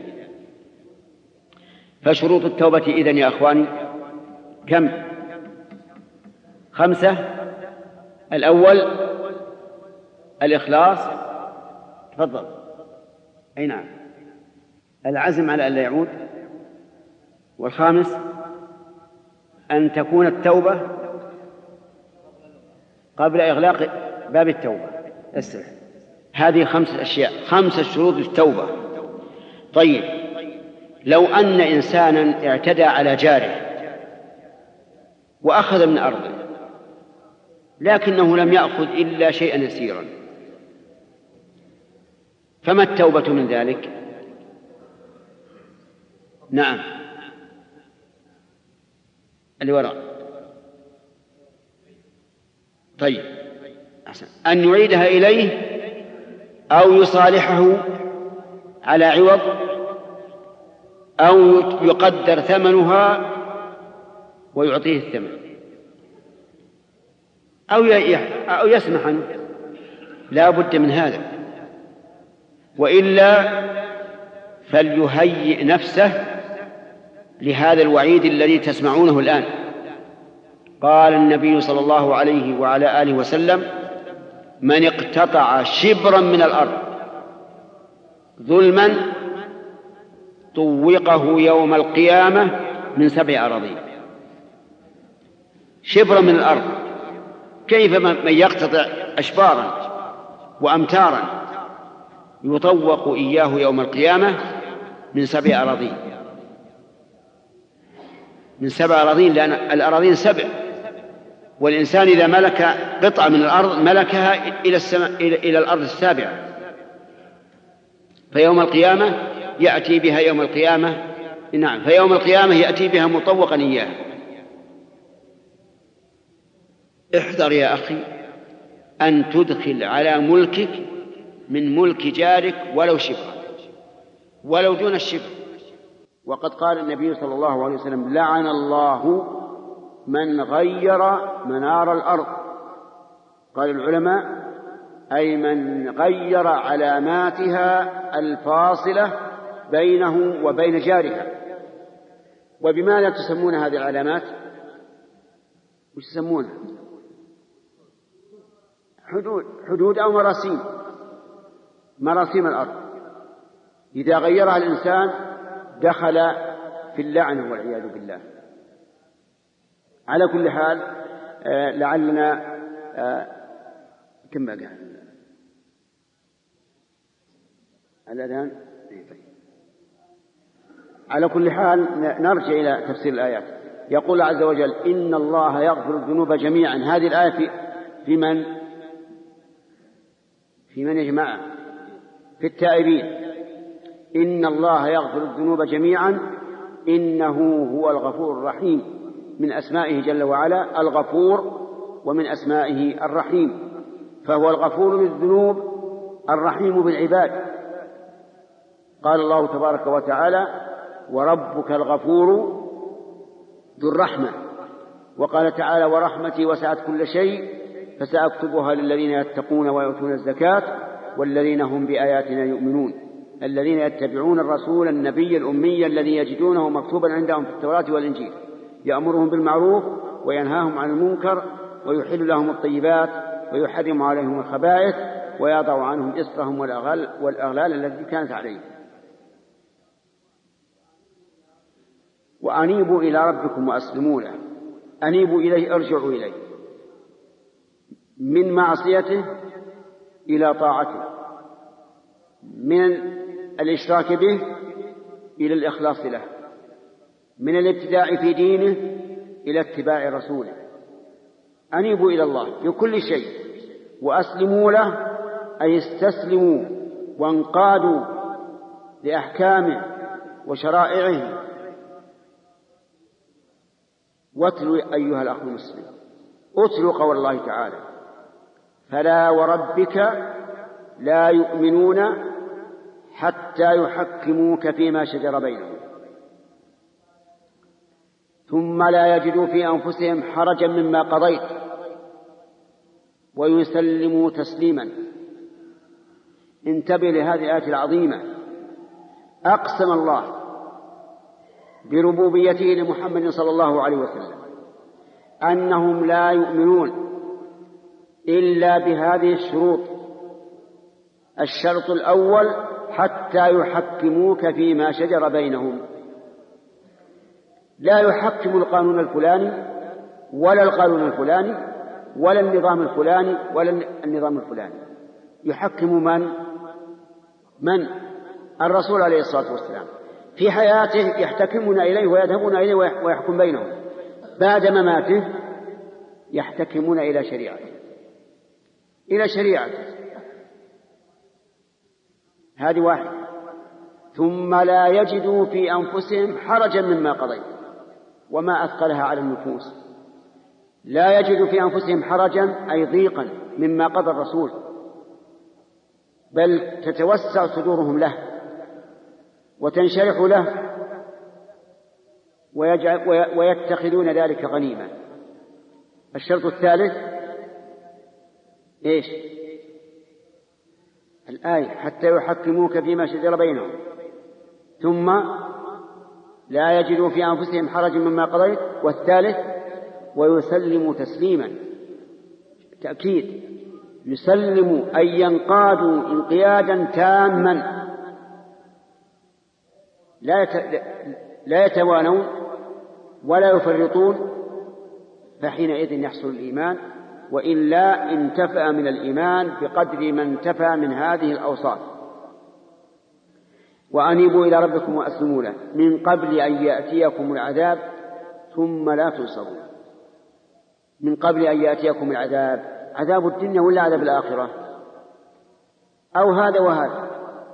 فشروط التوبة إذن يا أخواني كم؟ 5. الأول الإخلاص، تفضل. أي نعم، العزم على ألا يعود. والخامس أن تكون التوبة قبل إغلاق باب التوبة. هذه 5 أشياء، 5 شروط التوبة. طيب، لو أن إنسانا اعتدى على جاره وأخذ من أرضه لكنه لم يأخذ إلا شيئا يسيرا، فما التوبة من ذلك؟ نعم، اللي وراء. طيب، أحسن. أن يعيدها إليه أو يصالحه على عوض، أو يقدر ثمنها ويعطيه الثمن، أو يسمح عنه، لا بد من هذا، وإلا فليهيئ نفسه لهذا الوعيد الذي تسمعونه الآن. قال النبي صلى الله عليه وعلى آله وسلم: من اقتطع شبرا من الأرض ظلما طوقه يوم القيامة من 7 أراضين. شبرا من الأرض، كيف من يقتطع أشبارا وأمتارا يطوق إياه يوم القيامة من 7 أراضين، من 7 أراضين، لأن الأراضين 7، والإنسان إذا ملك قطعة من الأرض ملكها إلى الأرض السابعة، فيوم القيامة يأتي بها يوم القيامة، نعم، فيوم القيامة يأتي بها مطوقا إياه. احذر يا أخي أن تدخل على ملكك من ملك جارك ولو شبرا، ولو دون الشبر. وقد قال النبي صلى الله عليه وسلم: لعن الله من غير منار الأرض. قال العلماء: أي من غير علاماتها الفاصلة بينه وبين جارها. وبماذا تسمون هذه العلامات؟ وش تسمونها؟ حدود أو مراسيم الأرض. إذا غيرها الإنسان دخل في اللعنة والعياذ بالله. على كل حال، لعلنا كم بقى الأذان. على كل حال نرجع إلى تفسير الآيات. يقول عز وجل: إن الله يغفر الذنوب جميعا. هذه الآية في من يا جماعة؟ في التائبين. إن الله يغفر الذنوب جميعا إنه هو الغفور الرحيم. من أسمائه جل وعلا الغفور ومن أسمائه الرحيم، فهو الغفور للذنوب الرحيم بالعباد. قال الله تبارك وتعالى: وربك الغفور ذو الرحمة. وقال تعالى: ورحمتي وسعت كل شيء فسأكتبها للذين يتقون ويؤتون الزكاة والذين هم بآياتنا يؤمنون الذين يتبعون الرسول النبي الأمي الذي يجدونه مكتوبا عندهم في التوراة والإنجيل يأمرهم بالمعروف وينهاهم عن المنكر ويحل لهم الطيبات ويحرم عليهم الخبائث ويضع عنهم إصرهم والأغلال التي كانت عليهم. وأنيبوا إلى ربكم وأسلموا له، أنيبوا إليه، ارجعوا إليه، من معصيته إلى طاعته، من الإشراك به إلى الإخلاص له، من الابتداع في دينه إلى اتباع رسوله. أنيبوا إلى الله في كل شيء وأسلموا له، أي استسلموا وانقادوا لأحكامه وشرائعه. واتلوا أيها الأخ المسلم، اتلوا قول الله تعالى: فلا وربك لا يؤمنون حتى يحكموك فيما شجر بينهم ثم لا يجدوا في أنفسهم حرجا مما قضيت ويسلموا تسليما. انتبه لهذه الآية العظيمة. أقسم الله بربوبيته لمحمد صلى الله عليه وسلم أنهم لا يؤمنون إلا بهذه الشروط. الشرط الأول: حتى يحكموك فيما شجر بينهم. لا يحكم القانون الفلاني ولا القانون الفلاني ولا النظام الفلاني ولا النظام الفلاني، يحكم من؟ الرسول عليه الصلاة والسلام. في حياته يحتكمون إليه ويذهبون إليه ويحكم بينهم، بعد مماته يحتكمون إلى شريعته. هذه واحدة. ثم لا يجدوا في أنفسهم حرجا مما قضيت، وما أثقلها على النفوس. لا يجدوا في أنفسهم حرجا أي ضيقا مما قضى الرسول، بل تتوسع صدورهم له وتنشرح له ويتخذون ذلك غنيمة. الشرط الثالث إيش؟ الآية: حتى يحكموك فيما شجر بينهم ثم لا يجدوا في أنفسهم حرج مما قضيت. والثالث: ويسلموا تسليما. تأكيد، يسلموا أي ينقادوا انقيادا تاما، لا يتوانون ولا يفرطون، فحينئذ يحصل الإيمان، وإلا انتفأ من الإيمان بقدر ما انتفأ من هذه الأوصاف. وأنيبوا إلى ربكم وأسلموا له من قبل أن يأتيكم العذاب ثم لا تنصرون. من قبل أن يأتيكم العذاب، عذاب الدنيا ولا عذاب الآخرة؟ أو هذا وهذا؟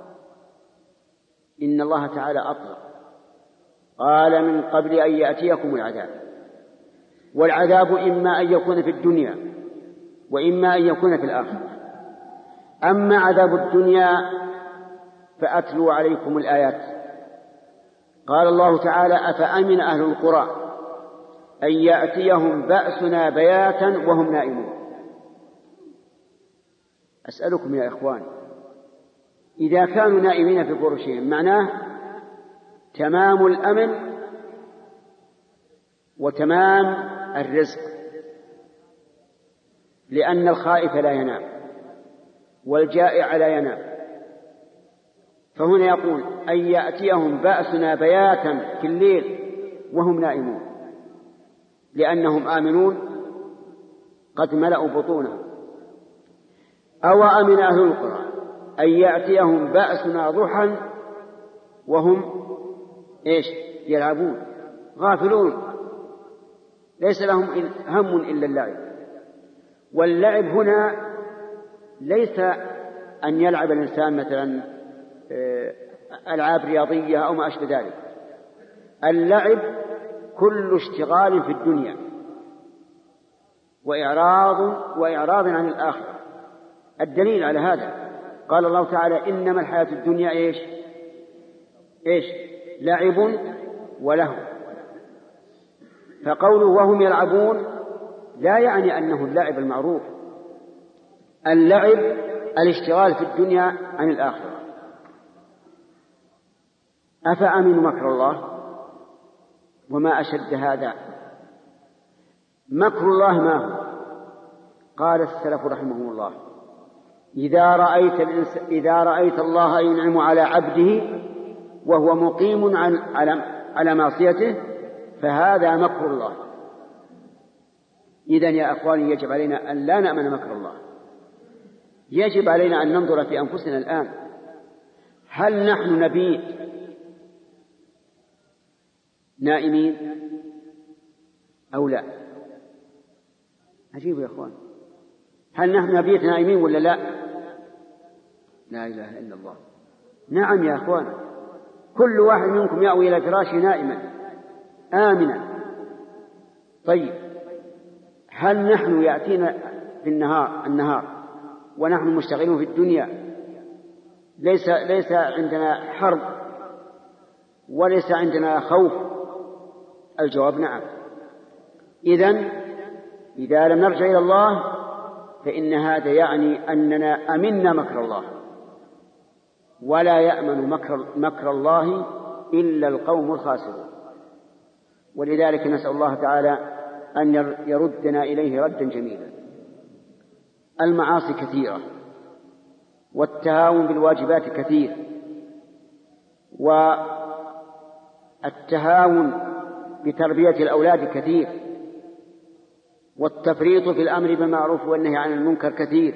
إن الله تعالى أطلق، قال: من قبل أن يأتيكم العذاب. والعذاب إما أن يكون في الدنيا وإما أن يكون في الآخرة. أما عذاب الدنيا فأتلو عليكم الآيات. قال الله تعالى: أفأمن أهل القرى أن يأتيهم بأسنا بياتا وهم نائمون. أسألكم يا إخوان، إذا كانوا نائمين في فرشهم معناه تمام الأمن وتمام الرزق، لأن الخائف لا ينام والجائع لا ينام. فهنا يقول: أن يأتيهم بأسنا بياتا في الليل وهم نائمون، لأنهم آمنون قد ملأوا بطونهم. أو أمن أهل القرى أن يأتيهم بأسنا ضحى وهم إيش؟ يلعبون، غافلون، ليس لهم هم إلا اللعب. واللعب هنا ليس أن يلعب الإنسان مثلا ألعاب رياضية أو ما أشبه ذلك. اللعب كل اشتغال في الدنيا، وإعراض عن الآخرة. الدليل على هذا قال الله تعالى إنما الحياة الدنيا إيش لعب ولهو. فقوله وهم يلعبون لا يعني أنه اللعب المعروف. اللعب الاشتغال في الدنيا عن الآخرة. أفأمنوا مكر الله؟ وما أشد هذا. مكر الله ما هو؟ قال السلف رحمهم الله إذا رأيت الله ينعم على عبده وهو مقيم على معصيته فهذا مكر الله. إذن يا أخواني يجب علينا أن لا نأمن مكر الله. يجب علينا أن ننظر في أنفسنا الآن، هل نحن نبيت نائمين أو لا؟ عجيب يا أخوان، هل نحن نبيت نائمين ولا لا؟ لا إله إلا الله. نعم يا أخوان، كل واحد منكم يأوي إلى فراشه نائما آمنا. طيب هل نحن يأتينا في النهار ونحن مشتغلون في الدنيا ليس عندنا حرب وليس عندنا خوف؟ الجواب نعم. إذا لم نرجع إلى الله فإن هذا يعني أننا أمنا مكر الله، ولا يأمن مكر الله إلا القوم الخاسرون. ولذلك نسأل الله تعالى أن يردنا إليه ردا جميلا. المعاصي كثيرة والتهاون بالواجبات كثير، والتهاون بتربية الأولاد كثير، والتفريط في الأمر بالمعروف والنهي عن المنكر كثير.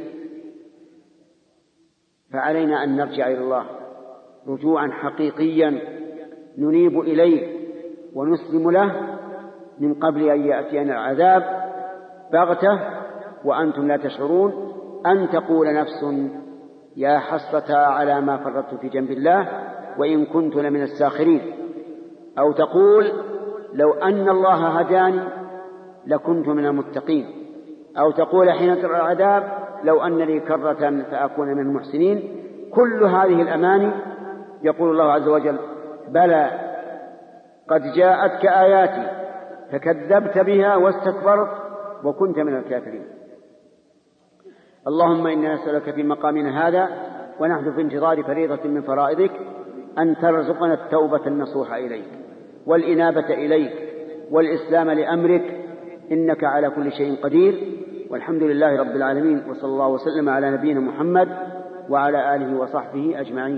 فعلينا أن نرجع إلى الله رجوعا حقيقيا ننيب إليه ونسلم له من قبل أن يأتينا العذاب بغتة وأنتم لا تشعرون، أن تقول نفس يا حسرة على ما فرطت في جنب الله وإن كنت لمن الساخرين، أو تقول لو أن الله هداني لكنت من المتقين، أو تقول حين ترى العذاب لو أن لي كرة فأكون من المحسنين. كل هذه الأماني يقول الله عز وجل بلى قد جاءتك آياتي فكذبت بها واستكبرت وكنت من الكافرين. اللهم إنا نسألك في مقامنا هذا ونحن في انتظار فريضة من فرائضك أن ترزقنا التوبة النصوح إليك والإنابة إليك والإسلام لأمرك، إنك على كل شيء قدير. والحمد لله رب العالمين، وصلى الله وسلم على نبينا محمد وعلى آله وصحبه أجمعين.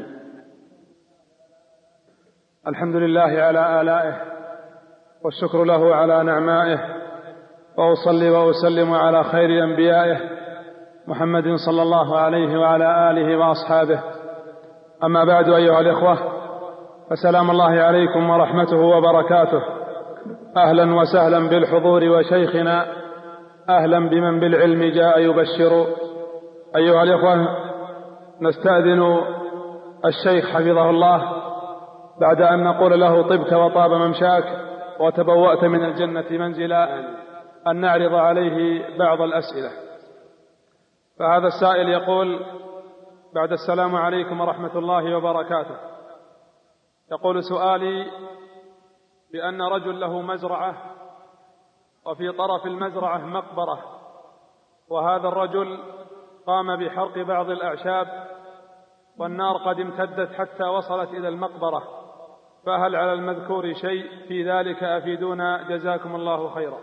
الحمد لله على آلائه والشكر له على نعمائه، وأصلي وأسلم على خير أنبيائه محمد صلى الله عليه وعلى آله وأصحابه. أما بعد أيها الإخوة، فسلام الله عليكم ورحمته وبركاته. أهلا وسهلا بالحضور وشيخنا، أهلا بمن بالعلم جاء يبشر. أيها الإخوة، نستأذن الشيخ حفظه الله بعد أن نقول له طبت وطاب ممشاك وتبوأت من الجنة منزلا أن نعرض عليه بعض الأسئلة. فهذا السائل يقول: بعد السلام عليكم ورحمة الله وبركاته. يقول: سؤالي بأن رجل له مزرعة وفي طرف المزرعة مقبرة، وهذا الرجل قام بحرق بعض الأعشاب والنار قد امتدت حتى وصلت إلى المقبرة، فهل على المذكور شيء في ذلك؟ أفيدونا جزاكم الله خيرا.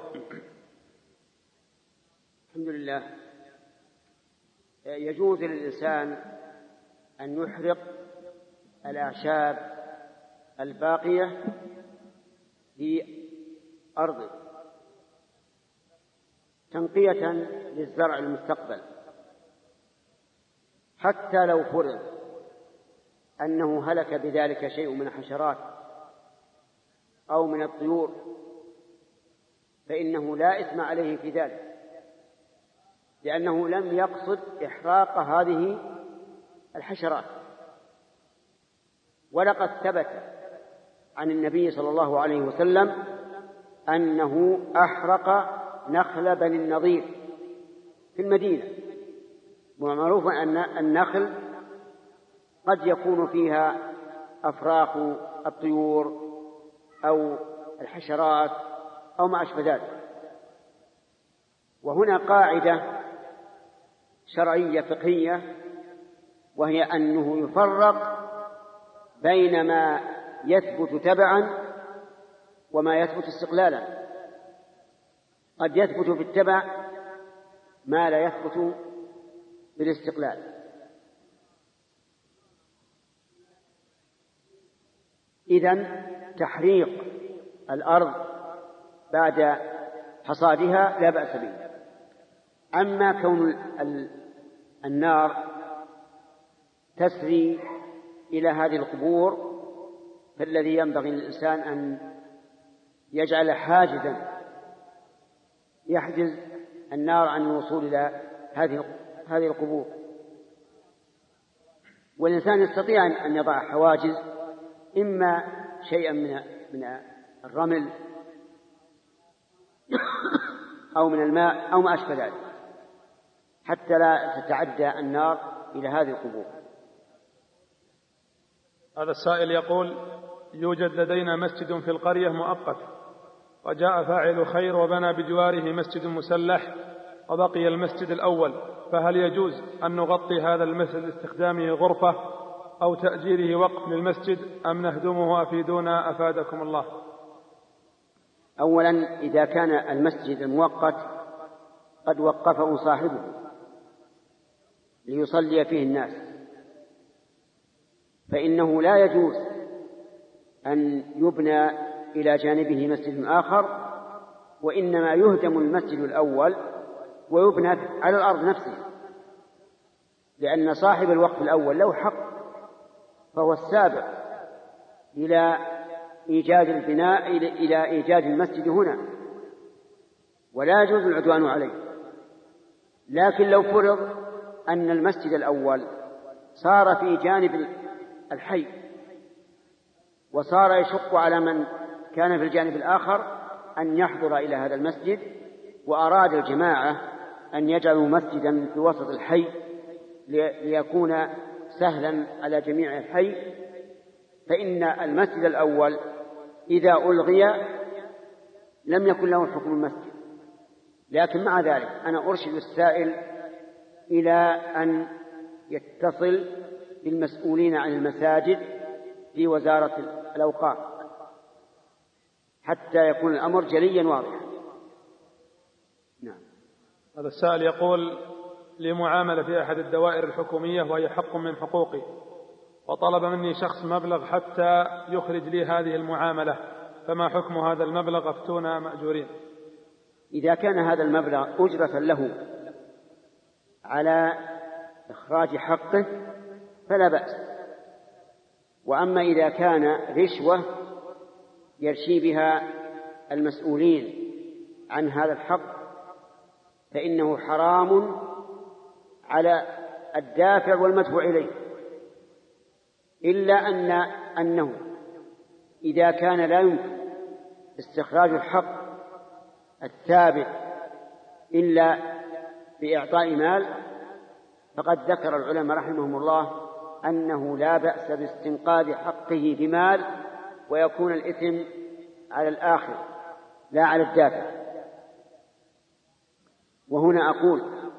الحمد لله. يجوز للإنسان أن يحرق الأعشاب الباقية في أرضه تنقية للزرع المستقبل، حتى لو فرض أنه هلك بذلك شيء من الحشرات أو من الطيور فإنه لا إثم عليه في ذلك، لأنه لم يقصد إحراق هذه الحشرات. ولقد ثبت عن النبي صلى الله عليه وسلم أنه أحرق نخل بني النضير في المدينة، ومعروف أن النخل قد يكون فيها أفراخ الطيور أو الحشرات أو ما أشبه ذلك. وهنا قاعدة شرعية فقهية، وهي أنه يفرق بين ما يثبت تبعا وما يثبت استقلالا. قد يثبت بالتبع ما لا يثبت بالاستقلال. إذن تحريق الأرض بعد حصادها لا بأس به. أما كون النار تسري إلى هذه القبور فالذي ينبغي للإنسان أن يجعل حاجزا يحجز النار عن الوصول إلى هذه القبور. والإنسان يستطيع أن يضع حواجز، إما شيئا من الرمل أو من الماء أو ما أشبه ذلك، حتى لا تتعدى النار إلى هذه القبور. هذا السائل يقول: يوجد لدينا مسجد في القرية مؤقت، وجاء فاعل خير وبنى بجواره مسجد مسلح وبقي المسجد الأول، فهل يجوز أن نغطي هذا المسجد لاستخدامه غرفة أو تأجيره وقف للمسجد أم نهدمه؟ أفيدونا أفادكم الله. أولا، إذا كان المسجد المؤقت قد وقفه صاحبه ليصلي فيه الناس فإنه لا يجوز أن يبنى إلى جانبه مسجد آخر، وإنما يهدم المسجد الأول ويبنى على الأرض نفسها، لأن صاحب الوقف الأول له حق، فهو السابق إلى إيجاد البناء إلى إيجاد المسجد هنا، ولا يجوز العدوان عليه. لكن لو فرض أن المسجد الأول صار في جانب الحي وصار يشق على من كان في الجانب الآخر أن يحضر إلى هذا المسجد، وأراد الجماعة أن يجعلوا مسجدا في وسط الحي ليكون سهلا على جميع الحي، فإن المسجد الأول إذا ألغي لم يكن له حكم المسجد. لكن مع ذلك أنا أرشد السائل إلى أن يتصل بالمسؤولين عن المساجد في وزارة الأوقاف حتى يكون الأمر جليا واضحا. نعم. هذا السائل يقول: لي معاملة في أحد الدوائر الحكومية وهي حق من حقوقي، وطلب مني شخص مبلغ حتى يخرج لي هذه المعاملة، فما حكم هذا المبلغ؟ أفتونا مأجورين. إذا كان هذا المبلغ أجرة له على إخراج حقه فلا بأس. وأما إذا كان رشوة يرشي بها المسؤولين عن هذا الحق فإنه حرام على الدافع والمدفوع إليه، إلا أنه إذا كان لا يمكن استخراج الحق الثابت إلا بإعطاء مال، فقد ذكر العلماء رحمهم الله أنه لا بأس باستنقاذ حقه بمال، ويكون الإثم على الآخر لا على الدافع. وهنا أقول: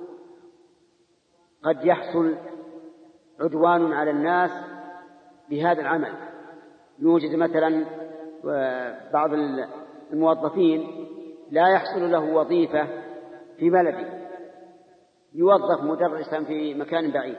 قد يحصل عدوان على الناس بهذا العمل. يوجد مثلا بعض الموظفين لا يحصل له وظيفة في بلده، يوظف مدرسا في مكان بعيد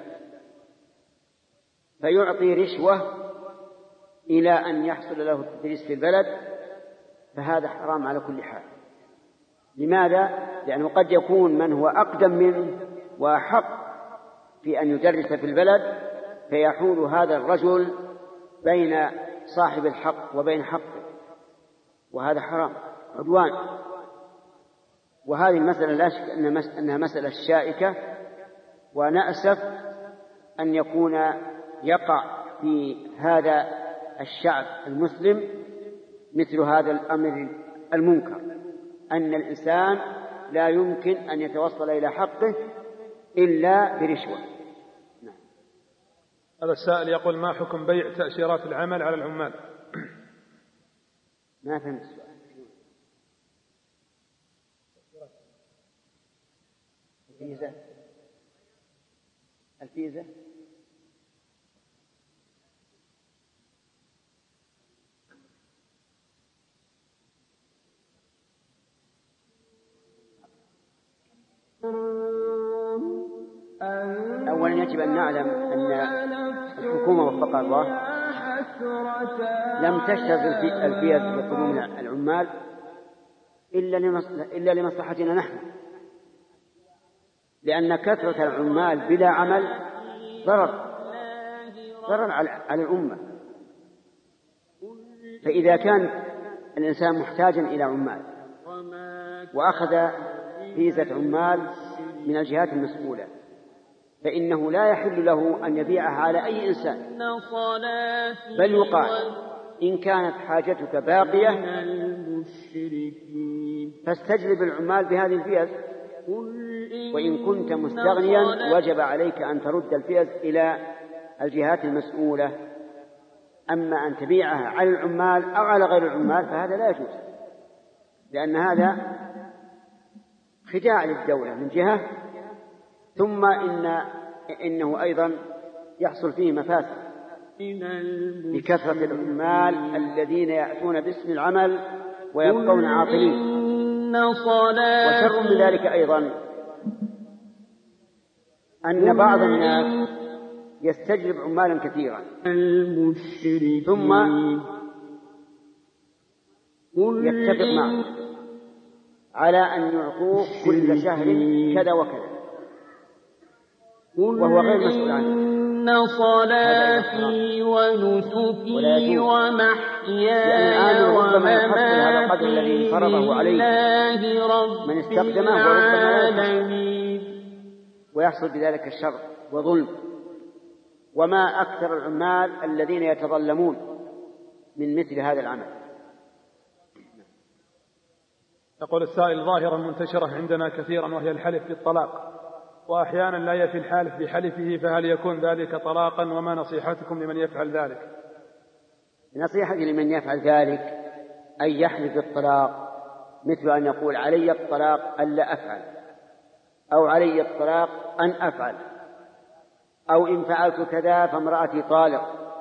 فيعطي رشوة إلى أن يحصل له التدريس في البلد، فهذا حرام على كل حال. لماذا؟ لأنه قد يكون من هو أقدم منه وأحق في أن يدرس في البلد، فيحول هذا الرجل بين صاحب الحق وبين حقه، وهذا حرام، عدوان. وهذه المسألة لا شك أنها مسألة شائكة، ونأسف أن يكون يقع في هذا الشعب المسلم مثل هذا الأمر المنكر، أن الإنسان لا يمكن أن يتوصل إلى حقه إلا برشوة. هذا السائل يقول: ما حكم بيع تأشيرات العمل على العمال؟ ما فهمت السؤال. الفيزا أولا يجب أن نعلم أن الحكومة وفقها الله لم تشتغل في الفيز بقدوم العمال إلا لمصلحتنا نحن، لأن كثرة العمال بلا عمل ضرر على الأمة. فإذا كان الإنسان محتاجا إلى عمال وأخذ فيزة عمال من الجهات المسؤولة فإنه لا يحل له أن يبيعها على أي إنسان، بل يقال: إن كانت حاجتك باقية فاستجلب العمال بهذه الفيز، وإن كنت مستغنيا وجب عليك أن ترد الفيز إلى الجهات المسؤولة. أما أن تبيعها على العمال أو على غير العمال فهذا لا يجوز، لأن هذا خداع للدولة من جهة، ثم إنه أيضا يحصل فيه مفاسد بكثرة العمال الذين يأتون باسم العمل ويبقون عاطلين. وشر من ذلك أيضا أن بعض الناس يستجلب عمالا كثيرا ثم يتفق معه على أن يعطوه كل شهر كذا وكذا وهو غير مسؤول عنه. إن صلاتي ونسكي ومحياي ومماتي لله رب العالمين. ويحصل بذلك الشر وظلم. وما أكثر العمال الذين يتظلمون من مثل هذا العمل. يقول السائل: ظاهرة منتشرة عندنا كثيرا وهي الحلف بالطلاق، وأحيانا لا يفي الحالف بحلفه، فهل يكون ذلك طلاقا؟ وما نصيحتكم لمن يفعل ذلك؟ نصيحتي لمن يفعل ذلك أن يحلف بالطلاق، مثل أن يقول: علي الطلاق ألا أفعل، أو علي الطلاق أن أفعل، أو إن فعلت كذا فامرأتي طالق،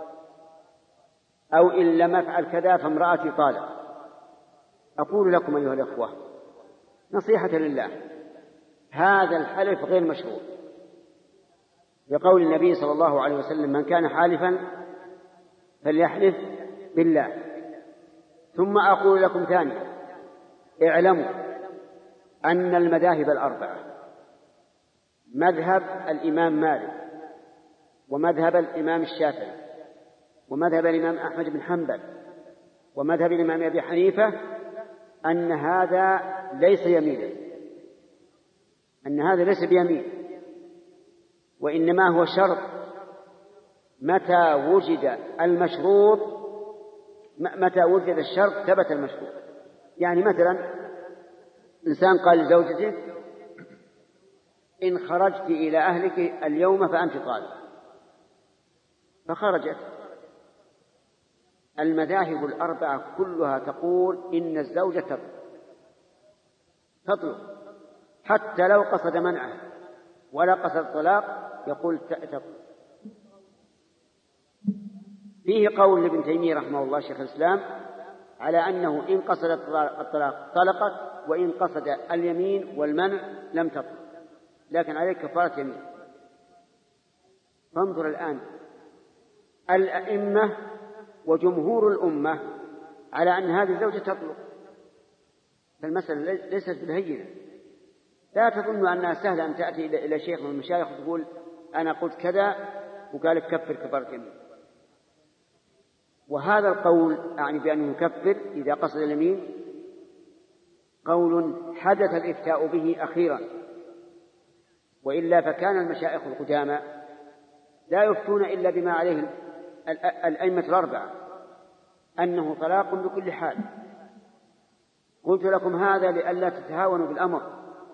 أو إن لم أفعل كذا فامرأتي طالق. أقول لكم أيها الأخوة نصيحة لله: هذا الحلف غير مشروع، لقول النبي صلى الله عليه وسلم: من كان حالفا فليحلف بالله. ثم أقول لكم ثانيا: اعلموا أن المذاهب الأربعة، مذهب الإمام مالك ومذهب الإمام الشافعي ومذهب الإمام أحمد بن حنبل ومذهب الإمام أبي حنيفة، أن هذا ليس يمينا، أن هذا ليس بيمين، وإنما هو شرط. متى وجد المشروط، متى وجد الشرط ثبت المشروط. يعني مثلا إنسان قال لزوجته: إن خرجت إلى أهلك اليوم فأنت طالق، فخرجت. المذاهب الأربعة كلها تقول إن الزوجة تطلق حتى لو قصد منعه ولا قصد الطلاق، يقول تطلق. فيه قول لابن تيمية رحمه الله شيخ الإسلام على أنه إن قصد الطلاق طلقت، وإن قصد اليمين والمنع لم تطلق، لكن عليك كفارة يمين. فانظر الآن الأئمة وجمهور الأمة على أن هذه الزوجة تطلق، فالمسألة ليست بالهينة. لا تظن أنها سهلة أن تأتي إلى شيخ من المشايخ وتقول: أنا قلت كذا وقال كفر كفارة يمين. وهذا القول أعني بأنه يكفر إذا قصد اليمين قول حدث الإفتاء به أخيرا، وإلا فكان المشايخ القدامى لا يفتون إلا بما عليه الأئمة الأربعة، أنه طلاق بكل حال. قلت لكم هذا لئلا تتهاونوا بالأمر،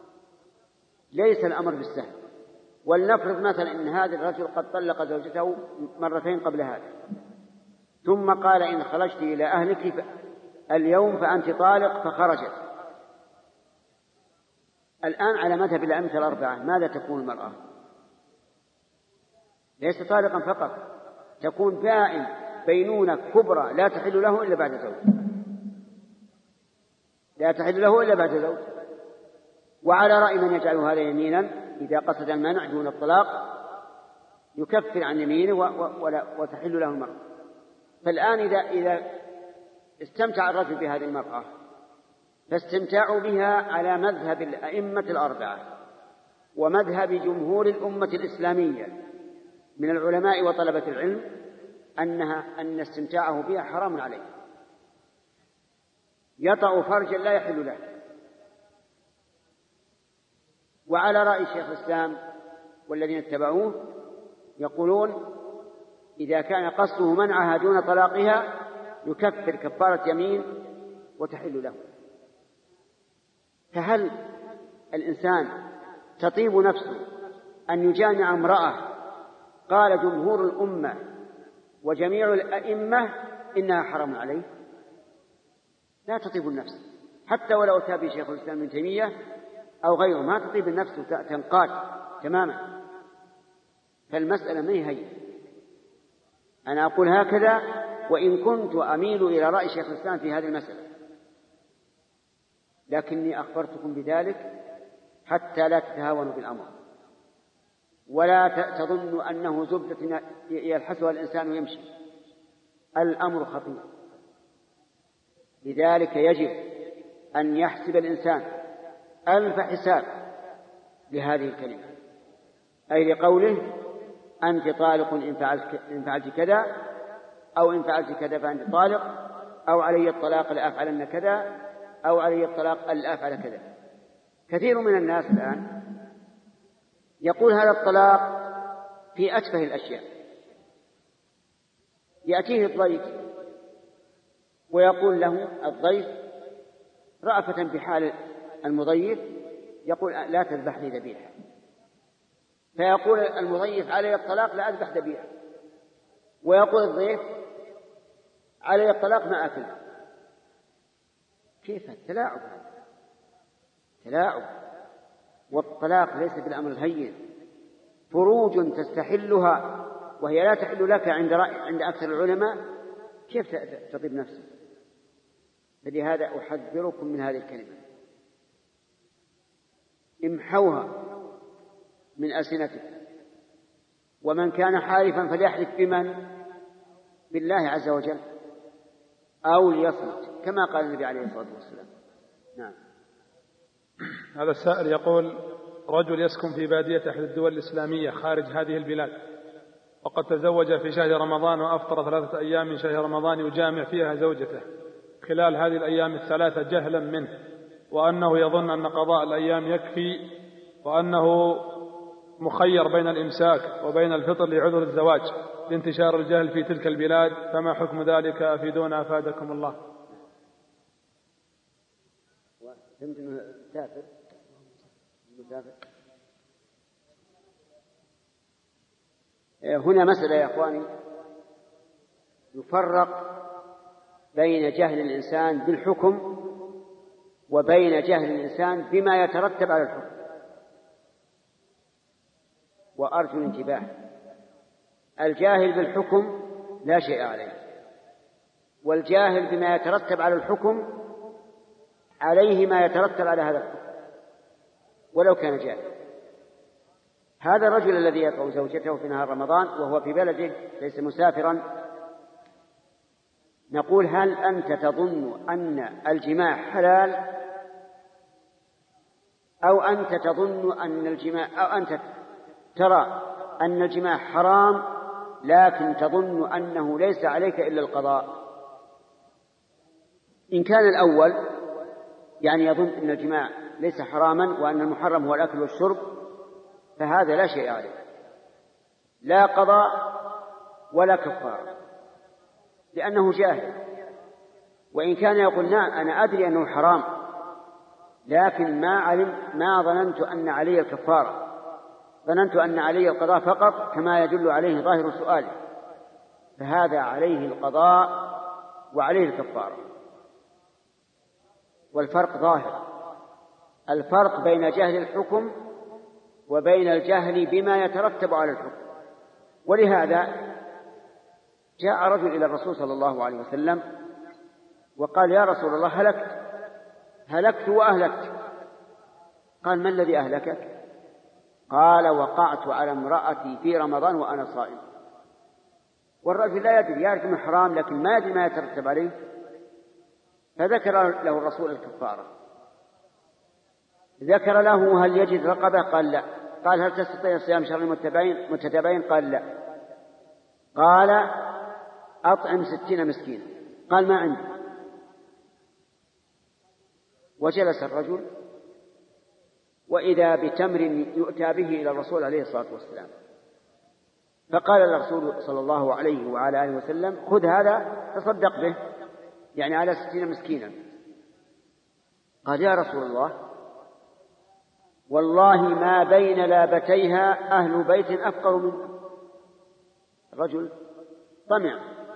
ليس الأمر بالسهل. ولنفرض مثلا أن هذا الرجل قد طلق زوجته مرتين قبل هذا، ثم قال إن خرجت إلى أهلك اليوم فأنت طالق، فخرجت. الآن على مذهب الأئمة الأربعة ماذا تكون المرأة؟ ليس طالقا فقط، تكون بائن بينونة كبرى لا تحل له إلا بعد زوج، لا تحل له إلا بعد زوج. وعلى رأي من يجعل هذا يمينا إذا قصد المنع دون الطلاق يكفر عن يمينه وتحل له المرأة. فالآن إذا استمتع الرجل بهذه المرأة فاستمتاعوا بها على مذهب الأئمة الأربعة ومذهب جمهور الأمة الإسلامية من العلماء وطلبة العلم أن استمتاعه بها حرام عليه، يطأ فرجا لا يحل له. وعلى رأي شيخ الإسلام والذين اتبعوه يقولون إذا كان قصده منعها دون طلاقها يكفر كفارة يمين وتحل له. فهل الإنسان تطيب نفسه أن يجامع امرأة قال جمهور الأمة وجميع الأئمة إنها حرام عليه؟ لا تطيب النفس، حتى ولو تابي شيخ الإسلام ابن تيمية أو غيره ما تطيب النفس تنقاد تماما. فالمسألة ما هي. أنا أقول هكذا وإن كنت أميل إلى رأي شيخ الإسلام في هذه المسألة، لكني أخبرتكم بذلك حتى لا تتهاونوا بالأمر ولا تظنوا أنه زبدة يلحسها الإنسان ويمشي. الأمر خطير، لذلك يجب أن يحسب الإنسان 1000 حساب لهذه الكلمة، أي لقوله أنت طالق إن فعلت كذا، أو إن فعلت كذا فأنت طالق، أو علي الطلاق لأفعلن كذا، أو علي الطلاق لأفعل كذا. كثير من الناس الآن يقول هذا الطلاق في أتفه الأشياء. يأتيه الضيف ويقول له الضيف رأفة بحال المضيف يقول لا تذبح لي ذبيحة، فيقول المضيف علي الطلاق لا أذبح ذبيحة، ويقول الضيف علي الطلاق ما أكل. كيف التلاعب هذا؟ تلاعب. والطلاق ليس بالأمر الهين، فروج تستحلها وهي لا تحل لك عند أكثر العلماء، كيف تطيب نفسك؟ فلهذا أحذركم من هذه الكلمة، امحوها من ألسنتك. ومن كان حالفا فليحلف بمن؟ بالله عز وجل، أو ليصمت كما قال النبي عليه الصلاة والسلام. نعم. هذا السائل يقول رجل يسكن في بادية أحد الدول الإسلامية خارج هذه البلاد، وقد تزوج في شهر رمضان وأفطر 3 أيام من شهر رمضان يجامع فيها زوجته خلال هذه الأيام 3 جهلا منه، وأنه يظن أن قضاء الأيام يكفي، وأنه مخير بين الإمساك وبين الفطر لعذر الزواج لانتشار الجهل في تلك البلاد، فما حكم ذلك؟ أفيدونا أفادكم الله. فهمت أنه مسافر. هنا مسألة يا أخواني، يفرق بين جهل الإنسان بالحكم وبين جهل الإنسان بما يترتب على الحكم. وأرجو الانتباه، الجاهل بالحكم لا شيء عليه، والجاهل بما يترتب على الحكم عليه ما يترتب على هذا الحكم ولو كان جاهل. هذا الرجل الذي يطأ زوجته في نهار رمضان وهو في بلده ليس مسافرا، نقول هل أنت تظن أن الجماع حلال، أو أنت تظن أن الجماع، أو أنت ترى أن الجماع حرام لكن تظن أنه ليس عليك إلا القضاء؟ إن كان الأول يعني يظن أن الجماع ليس حراما وأن المحرم هو الأكل والشرب، فهذا لا شيء عليه، لا قضاء ولا كفارة، لأنه جاهل. وإن كان يقول نعم أنا أدري أنه حرام لكن ما ظننت أن علي الكفارة، ظننت أن علي القضاء فقط كما يدل عليه ظاهر سؤاله، فهذا عليه القضاء وعليه الكفارة. والفرق ظاهر، الفرق بين جهل الحكم وبين الجهل بما يترتب على الحكم. ولهذا جاء رجل إلى الرسول صلى الله عليه وسلم وقال: يا رسول الله، هلكت وأهلكت. قال: ما الذي أهلكك؟ قال: وقعت على امرأتي في رمضان وأنا صائم. والرجل لا يدري، يعرف انه حرام لكن ما يدري ما يترتب عليه، فذكر له الرسول الكفارة. ذكر له: هل يجد رقبة؟ قال: لا. قال: هل تستطيع صيام شهرين متتابعين؟ قال: لا. قال: أطعم 60 مسكينا. قال: ما عندي. وجلس الرجل وإذا بتمر يؤتى به إلى الرسول عليه الصلاة والسلام، فقال الرسول صلى الله عليه وعلى آله وسلم: خذ هذا تصدق به، يعني على 60 مسكينا. قال: يا رسول الله، والله ما بين لابتيها أهل بيت أفقر منه. الرجل طمع،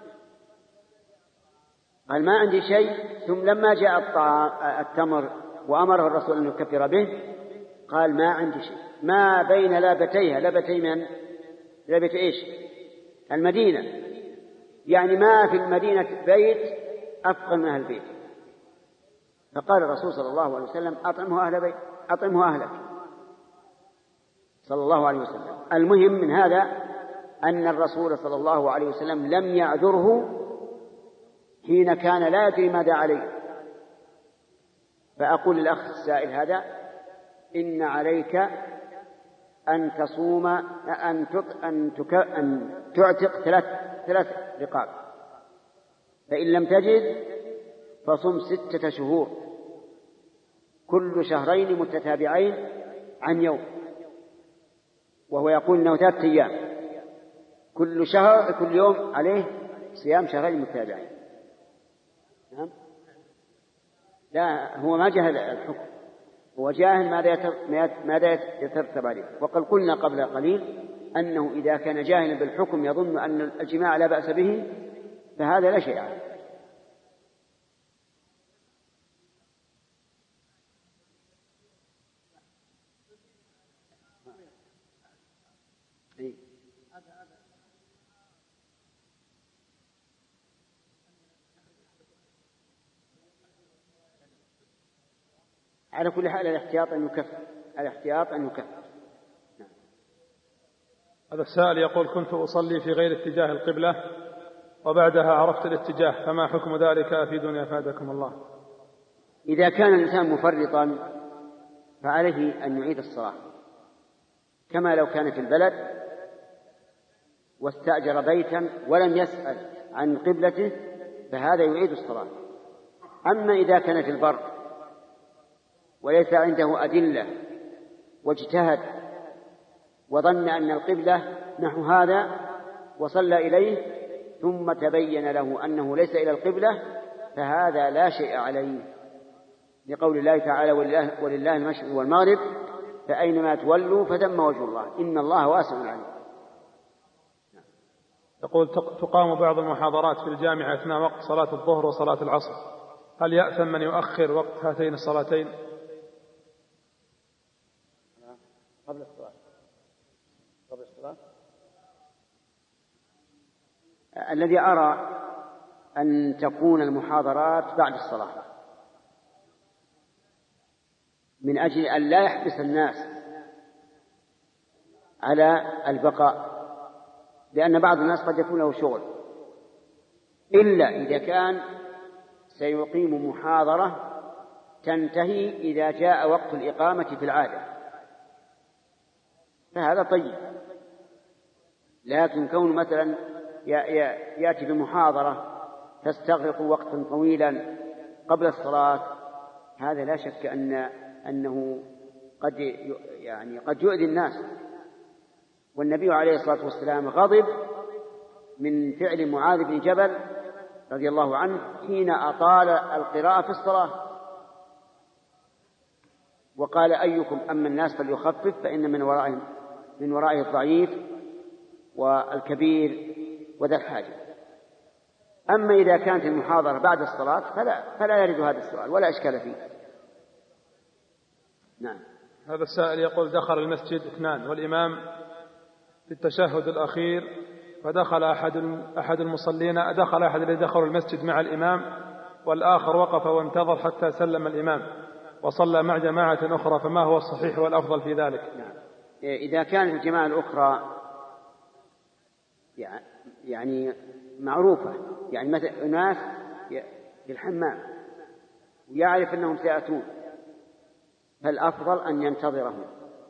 قال: ما عندي شيء. ثم لما جاء التمر وأمره الرسول أن يكفر به قال: ما عندي شيء. ما بين لابتيها، لابتي من؟ لابت إيش؟ المدينة، يعني ما في المدينة بيت أفقر من أهل البيت. فقال الرسول صلى الله عليه وسلم: أطعمه أهلك صلى الله عليه وسلم. المهم من هذا أن الرسول صلى الله عليه وسلم لم يعذره حين كان لا يدري ماذا عليه. فأقول للأخ السائل هذا: إن عليك أن تصوم أن تعتق 3 رقاب، فإن لم تجد فصم 6 شهور كل شهرين متتابعين عن يوم. وهو يقول إنه 3 أيام، كل يوم عليه صيام شهرين متتابعين. نعم؟ لا، هو ما جهل الحكم، هو جاهل ماذا يترتب عليه. وقد قلنا قبل قليل أنه إذا كان جاهلا بالحكم يظن أن الجماع لا بأس به فهذا لا شيء عليه. على كل حال الاحتياط أن يكفر. هذا السائل يقول: كنت أصلي في غير اتجاه القبلة وبعدها عرفت الاتجاه، فما حكم ذلك؟ أفيدوني أفادكم الله. إذا كان الإنسان مفرطا فعليه أن يعيد الصلاة، كما لو كان في البلد واستأجر بيتا ولم يسأل عن قبلته فهذا يعيد الصلاة. أما إذا كان في البر وليس عنده أدلة واجتهد وظن أن القبلة نحو هذا وصلى إليه ثم تبين له أنه ليس إلى القبلة فهذا لا شيء عليه، لقول الله تعالى: ولله المشرق والمغرب فأينما تولوا فثم وجه الله إن الله واسع عليم. يقول: تقام بعض المحاضرات في الجامعة أثناء وقت صلاة الظهر وصلاة العصر، هل يأثم من يؤخر وقت هاتين الصلاتين؟ قبل الصلاة الذي أرى أن تكون المحاضرات بعد الصلاة من أجل أن لا يحبس الناس على البقاء، لأن بعض الناس قد يكون له شغل، إلا إذا كان سيقيم محاضرة تنتهي إذا جاء وقت الإقامة في العادة فهذا طيب. لكن كون مثلا يأتي بمحاضرة تستغرق وقتا طويلا قبل الصلاة هذا لا شك أنه قد يؤذي الناس. والنبي عليه الصلاة والسلام غضب من فعل معاذ بن جبل رضي الله عنه حين أطال القراءة في الصلاة، وقال أيكم أما الناس فليخفف فإن من ورائه الضعيف والكبير وذا الحاجة. أما إذا كانت المحاضرة بعد الصلاة فلا يرد هذا السؤال ولا إشكال فيه. نعم. هذا السائل يقول: دخل المسجد 2 والإمام في التشهد الأخير، فدخل أحد المصلين، دخل أحد الذين دخلوا المسجد مع الإمام والآخر وقف وانتظر حتى سلم الإمام وصلى مع جماعة أخرى، فما هو الصحيح والأفضل في ذلك؟ نعم. إذا كانت الجماعة الأخرى يعني معروفة، يعني مثل ناس في الحمام ويعرف أنهم سيأتون، فالأفضل أن ينتظرهم.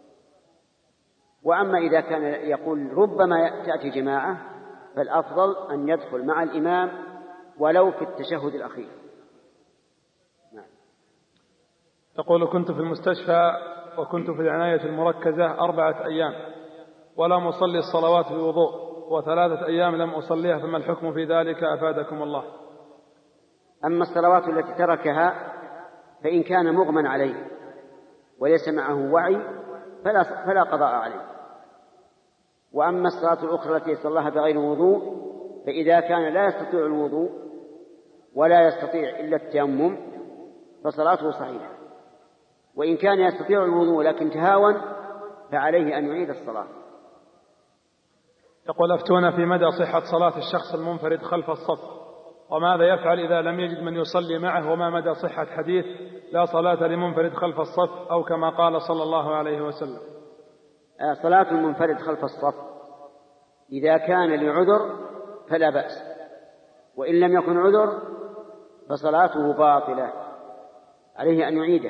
وأما إذا كان يقول ربما تأتي جماعة، فالأفضل أن يدخل مع الإمام ولو في التشهد الأخير. نعم. تقول: كنت في المستشفى وكنت في العناية المركزة 4 أيام ولم أصلي الصلوات بوضوء، و3 أيام لم أصليها، فما الحكم في ذلك أفادكم الله؟ أما الصلوات التي تركها فإن كان مغمى عليه وليس معه وعي فلا قضاء عليه. وأما الصلاة الأخرى التي صلاها بغير وضوء، فإذا كان لا يستطيع الوضوء ولا يستطيع إلا التيمم فصلاته صحيحة. وإن كان يستطيع الوضوء لكن تهاون فعليه أن يعيد الصلاة. يقول: أفتونا في مدى صحة صلاة الشخص المنفرد خلف الصف، وماذا يفعل إذا لم يجد من يصلي معه، وما مدى صحة حديث لا صلاة لمنفرد خلف الصف، أو كما قال صلى الله عليه وسلم؟ صلاة المنفرد خلف الصف إذا كان لعذر فلا بأس، وإن لم يكن عذر فصلاته باطلة، عليه أن يعيدها،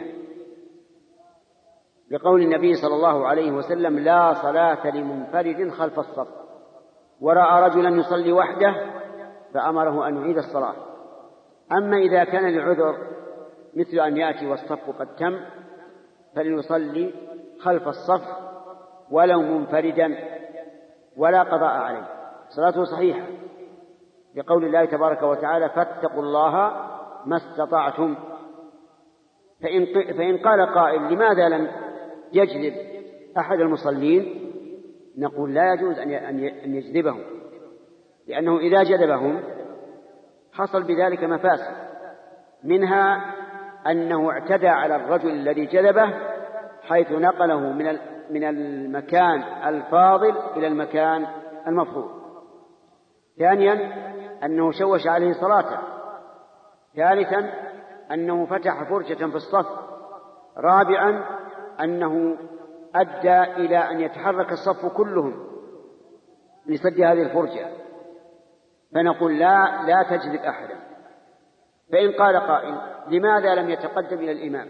لقول النبي صلى الله عليه وسلم: لا صلاة لمنفرد خلف الصف. ورأى رجلا يصلي وحده فأمره أن يعيد الصلاة. أما إذا كان لعذر مثل أن يأتي والصف قد تم فليصلي خلف الصف ولو منفردا ولا قضاء عليه، صلاته صحيحة، لقول الله تبارك وتعالى: فاتقوا الله ما استطعتم. فإن قال قائل: لماذا لم يجذب أحد المصلين؟ نقول: لا يجوز أن يجذبهم، لأنه إذا جذبهم حصل بذلك مفاسد، منها أنه اعتدى على الرجل الذي جذبه حيث نقله من المكان الفاضل إلى المكان المفروض. ثانيا أنه شوش عليه صلاته. ثالثا أنه فتح فرجة في الصف. رابعا أنه أدى إلى أن يتحرك الصف كلهم لسد هذه الفرجة. فنقول: لا تجذب أحدا. فإن قال قائل: لماذا لم يتقدم إلى الإمام؟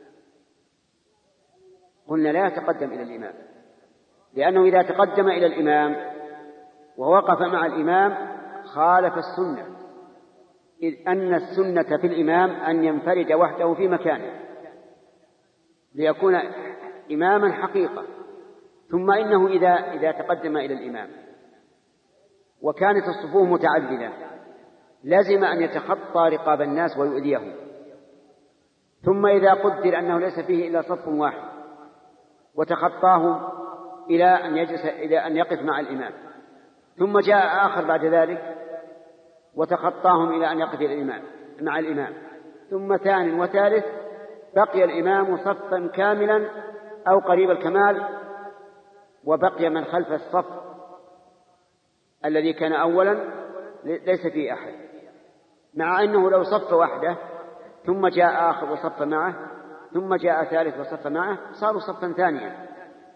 قلنا: لا يتقدم إلى الإمام، لأنه إذا تقدم إلى الإمام ووقف مع الإمام خالف السنة، إذ أن السنة في الإمام أن ينفرد وحده في مكانه ليكون إماما حقيقة. ثم إنه إذا تقدم إلى الإمام وكانت الصفوف متعددة لازم أن يتخطى رقاب الناس ويؤذيهم. ثم إذا قدر أنه ليس فيه إلا صف واحد وتخطاه إلى أن يقف مع الإمام، ثم جاء آخر بعد ذلك وتخطاهم إلى أن يقف مع الإمام، ثم ثاني وثالث، بقي الإمام صفا كاملا أو قريب الكمال، وبقي من خلف الصف الذي كان أولا ليس فيه أحد، مع أنه لو صف وحده ثم جاء آخر وصف معه ثم جاء ثالث وصف معه صاروا صفا ثانيا.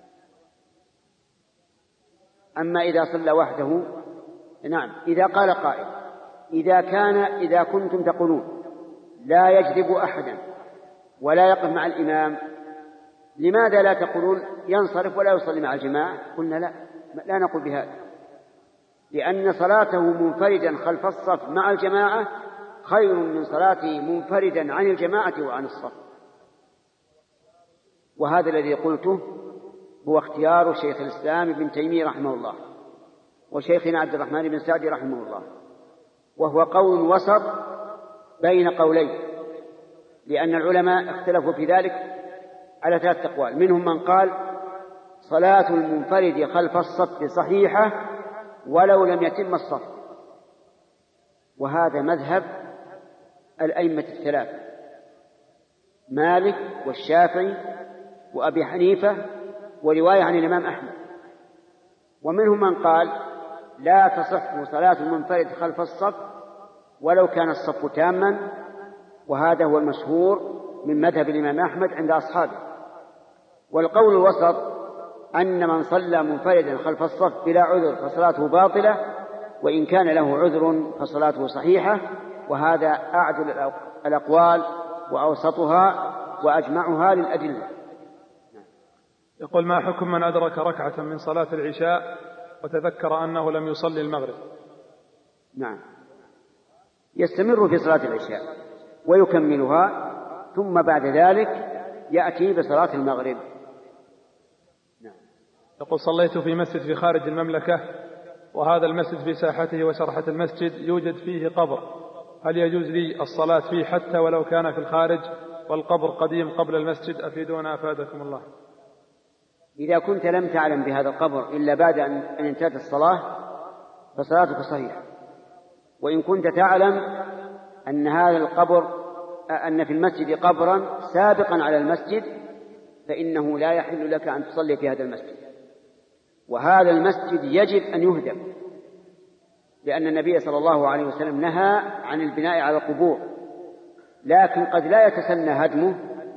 أما إذا صلى وحده، نعم، إذا قال قائل: إذا كنتم تقولون لا يجذب أحدا ولا يقف مع الإمام، لماذا لا تقولون ينصرف ولا يصلي مع الجماعة؟ قلنا: لا نقول بهذا، لأن صلاته منفردا خلف الصف مع الجماعة خير من صلاته منفردا عن الجماعة وعن الصف. وهذا الذي قلته هو اختيار شيخ الإسلام ابن تيمية رحمه الله وشيخنا عبد الرحمن بن سعدي رحمه الله، وهو قول وسط بين قولين، لأن العلماء اختلفوا في ذلك على 3 أقوال. منهم من قال صلاة المنفرد خلف الصف صحيحة ولو لم يتم الصف، وهذا مذهب الأئمة الثلاثة مالك والشافعي وأبي حنيفة ورواية عن الإمام أحمد. ومنهم من قال لا تصح صلاة المنفرد خلف الصف ولو كان الصف تاما، وهذا هو المشهور من مذهب الإمام أحمد عند أصحابه. والقول الوسط أن من صلى منفردا خلف الصف بلا عذر فصلاته باطلة، وإن كان له عذر فصلاته صحيحة، وهذا أعدل الأقوال وأوسطها وأجمعها للأدلة. يقول ما حكم من أدرك ركعة من صلاة العشاء وتذكر أنه لم يصلي المغرب؟ نعم، يستمر في صلاة العشاء ويكملها، ثم بعد ذلك يأتي بصلاة المغرب. نعم. يقول صليت في مسجد في خارج المملكة، وهذا المسجد في ساحته وسرحة المسجد يوجد فيه قبر، هل يجوز لي الصلاة فيه حتى ولو كان في الخارج والقبر قديم قبل المسجد؟ أفيدونا أفادكم الله. إذا كنت لم تعلم بهذا القبر إلا بعد أن انتهت الصلاة فصلاتك صحيحة، وإن كنت تعلم أن هذا القبر أن في المسجد قبرا سابقا على المسجد فإنه لا يحل لك أن تصلي في هذا المسجد، وهذا المسجد يجب أن يهدم، لأن النبي صلى الله عليه وسلم نهى عن البناء على القبور، لكن قد لا يتسنى هدمه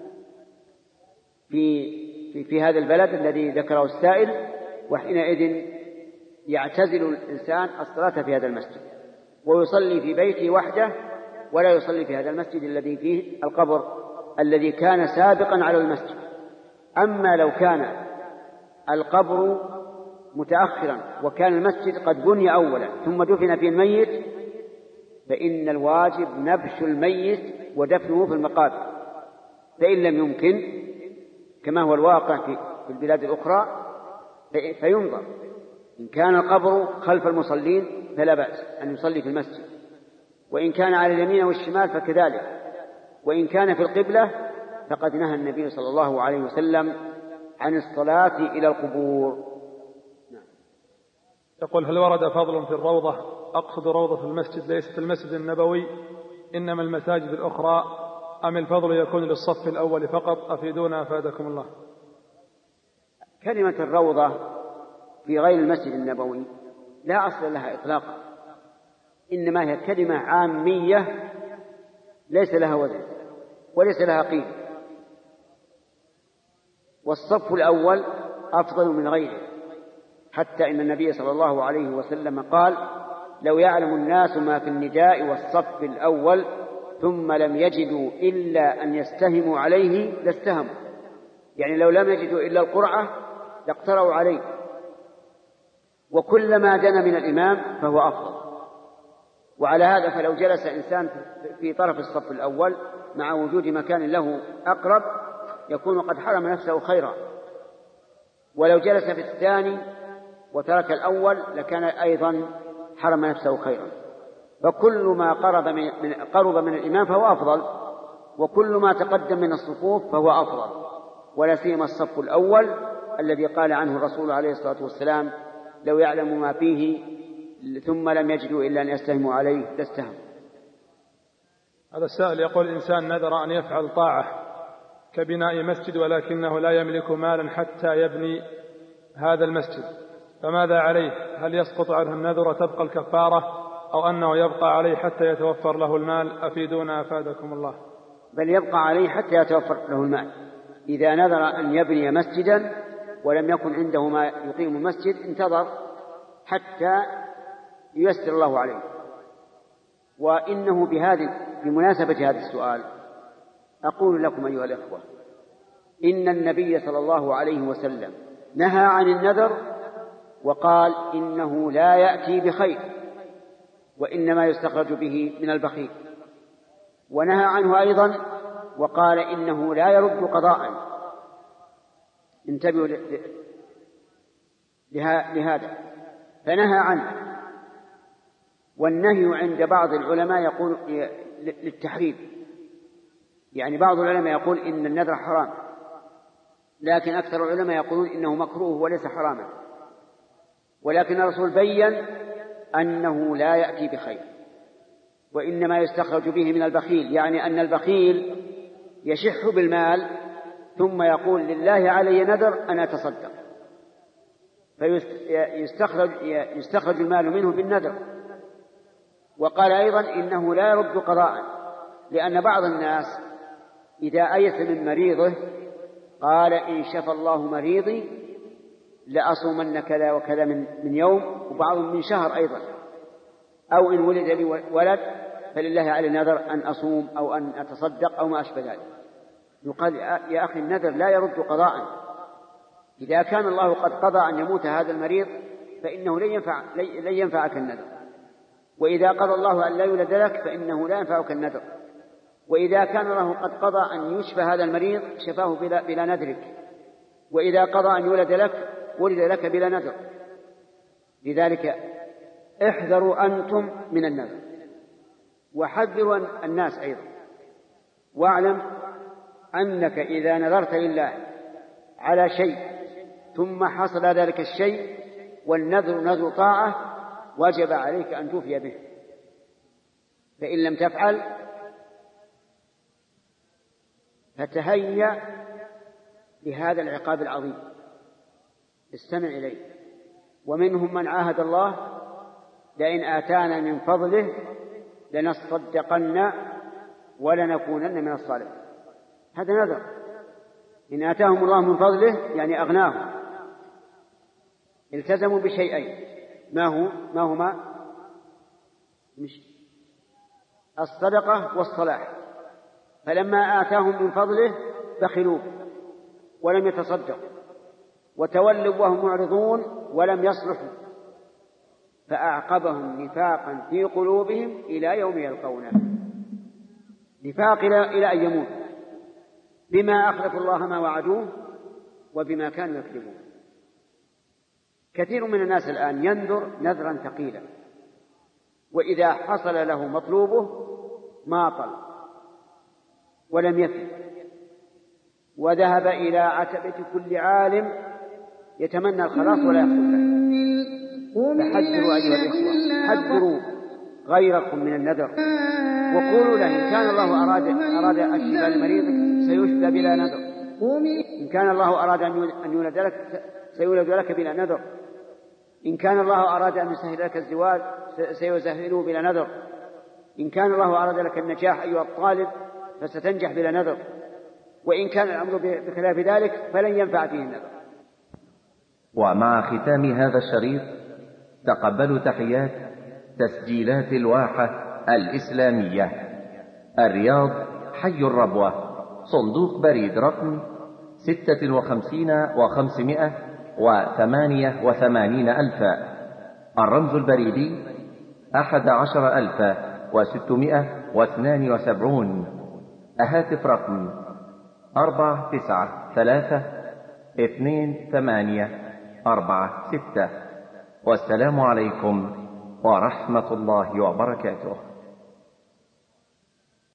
في هذا البلد الذي ذكره السائل، وحينئذ يعتزل الإنسان الصلاة في هذا المسجد ويصلي في بيته وحده، ولا يصلي في هذا المسجد الذي فيه القبر الذي كان سابقا على المسجد. أما لو كان القبر متأخرا وكان المسجد قد بني أولا ثم دفن فيه الميت، فإن الواجب نبش الميت ودفنه في المقابر، فإن لم يمكن كما هو الواقع في البلاد الأخرى فينظر، إن كان القبر خلف المصلين فلا بأس أن يصلي في المسجد، وإن كان على اليمين والشمال فكذلك، وإن كان في القبلة فقد نهى النبي صلى الله عليه وسلم عن الصلاة إلى القبور. يقول هل ورد فضل في الروضة؟ أقصد روضة المسجد ليست المسجد النبوي إنما المساجد الأخرى، أم الفضل يكون للصف الأول فقط؟ أفيدونا أفادكم الله. كلمة الروضة في غير المسجد النبوي لا أصل لها إطلاقا، إنما هي كلمة عامية ليس لها وزن وليس لها قيمة، والصف الأول أفضل من غيره، حتى إن النبي صلى الله عليه وسلم قال لو يعلم الناس ما في النداء والصف الأول ثم لم يجدوا إلا أن يستهموا عليه لاستهموا، يعني لو لم يجدوا إلا القرعة لاقتروا عليه، وكلما دنا من الإمام فهو أفضل. وعلى هذا فلو جلس إنسان في طرف الصف الأول مع وجود مكان له أقرب يكون قد حرم نفسه خيرا، ولو جلس في الثاني وترك الأول لكان أيضا حرم نفسه خيرا. فكل ما قرب من الإمام فهو أفضل، وكل ما تقدم من الصفوف فهو أفضل، ولا سيما الصف الأول الذي قال عنه الرسول عليه الصلاة والسلام لو يعلم ما فيه ثم لم يجدوا إلا أن يستهموا عليه لاستهموا. هذا السائل يقول إنسان نذر أن يفعل طاعة كبناء مسجد ولكنه لا يملك مالا حتى يبني هذا المسجد، فماذا عليه؟ هل يسقط عنه النذر وتبقى الكفارة، أو أنه يبقى عليه حتى يتوفر له المال؟ أفيدونا أفادكم الله. بل يبقى عليه حتى يتوفر له المال. إذا نذر أن يبني مسجدا ولم يكن عنده ما يقيم المسجد انتظر حتى ييسر الله عليه. وإنه بمناسبة هذا السؤال أقول لكم أيها الإخوة إن النبي صلى الله عليه وسلم نهى عن النذر وقال إنه لا يأتي بخير وإنما يستخرج به من البخيل، ونهى عنه أيضا وقال إنه لا يرد قضاء. انتبهوا لهذا، فنهى عنه. والنهي عند بعض العلماء يقول للتحريم، يعني بعض العلماء يقول إن النذر حرام لكن أكثر العلماء يقولون إنه مكروه وليس حراما، ولكن الرسول بيّن أنه لا يأتي بخير، وإنما يستخرج به من البخيل، يعني أن البخيل يشح بالمال ثم يقول لله علي نذر أن أتصدق، فيستخرج المال منه بالنذر. وقال أيضا إنه لا يرد قضاء، لأن بعض الناس إذا أيس من مريضه قال إن شفى الله مريضي لأصومن كذا وكذا من يوم، وبعضهم من شهر أيضا، أو إن ولد لي ولد فلله علي نذر أن أصوم أو أن أتصدق أو ما أشبه ذلك. يقال يا أخي النذر لا يرد قضاء، إذا كان الله قد قضى أن يموت هذا المريض فإنه لن ينفعك النذر، وإذا قضى الله أن لا يولد لك فإنه لا ينفعك النذر، وإذا كان الله قد قضى أن يشفى هذا المريض شفاه بلا نذرك، وإذا قضى أن يولد لك ولد لك بلا نذر. لذلك احذروا أنتم من النذر، وحذروا الناس أيضا، واعلم أنك إذا نذرت لله على شيء ثم حصل ذلك الشيء والنذر نذر طاعة وجب عليك أن توفي به، فإن لم تفعل فتهيأ لهذا العقاب العظيم. استمع إليه. ومنهم من عاهد الله لئن آتانا من فضله لنصدقن ولنكونن من الصالحين. هذا نذر، إن آتاهم الله من فضله يعني أغناهم، التزموا بشيئين، ما هما؟ الصدقة والصلاح، فلما آتاهم من فضله بخلوا ولم يتصدقوا وتولوا وهم معرضون ولم يصلحوا، فأعقبهم نفاقا في قلوبهم إلى يوم يلقونه، نفاق إلى أن يموت، بما أخلفوا الله ما وعدوه وبما كانوا يكذبون. كثير من الناس الآن ينذر نذرا ثقيلا، وإذا حصل له مطلوبه ماطل ولم يفي، وذهب إلى عتبة كل عالم يتمنى الخلاص ولا يحصل له. فحذروا أيها الإخوة، حذروا غيركم من النذر، وقولوا له إن كان الله أراد الشفاء لمريضك سيشفى بلا نذر، إن كان الله أراد أن يولد لك سيولد لك بلا نذر، إن كان الله أراد أن يسهل لك الزواج سيسهله بلا نذر، إن كان الله أراد لك النجاح أيها الطالب فستنجح بلا نذر، وإن كان الأمر بخلاف ذلك فلن ينفع فيه النذر. ومع ختام هذا الشريط تقبلوا تحيات تسجيلات الواحة الإسلامية، الرياض، حي الربوة، صندوق بريد رقم 56,588 ألفا، الرمز البريدي 11,672، الهاتف رقم 4932846. والسلام عليكم ورحمة الله وبركاته.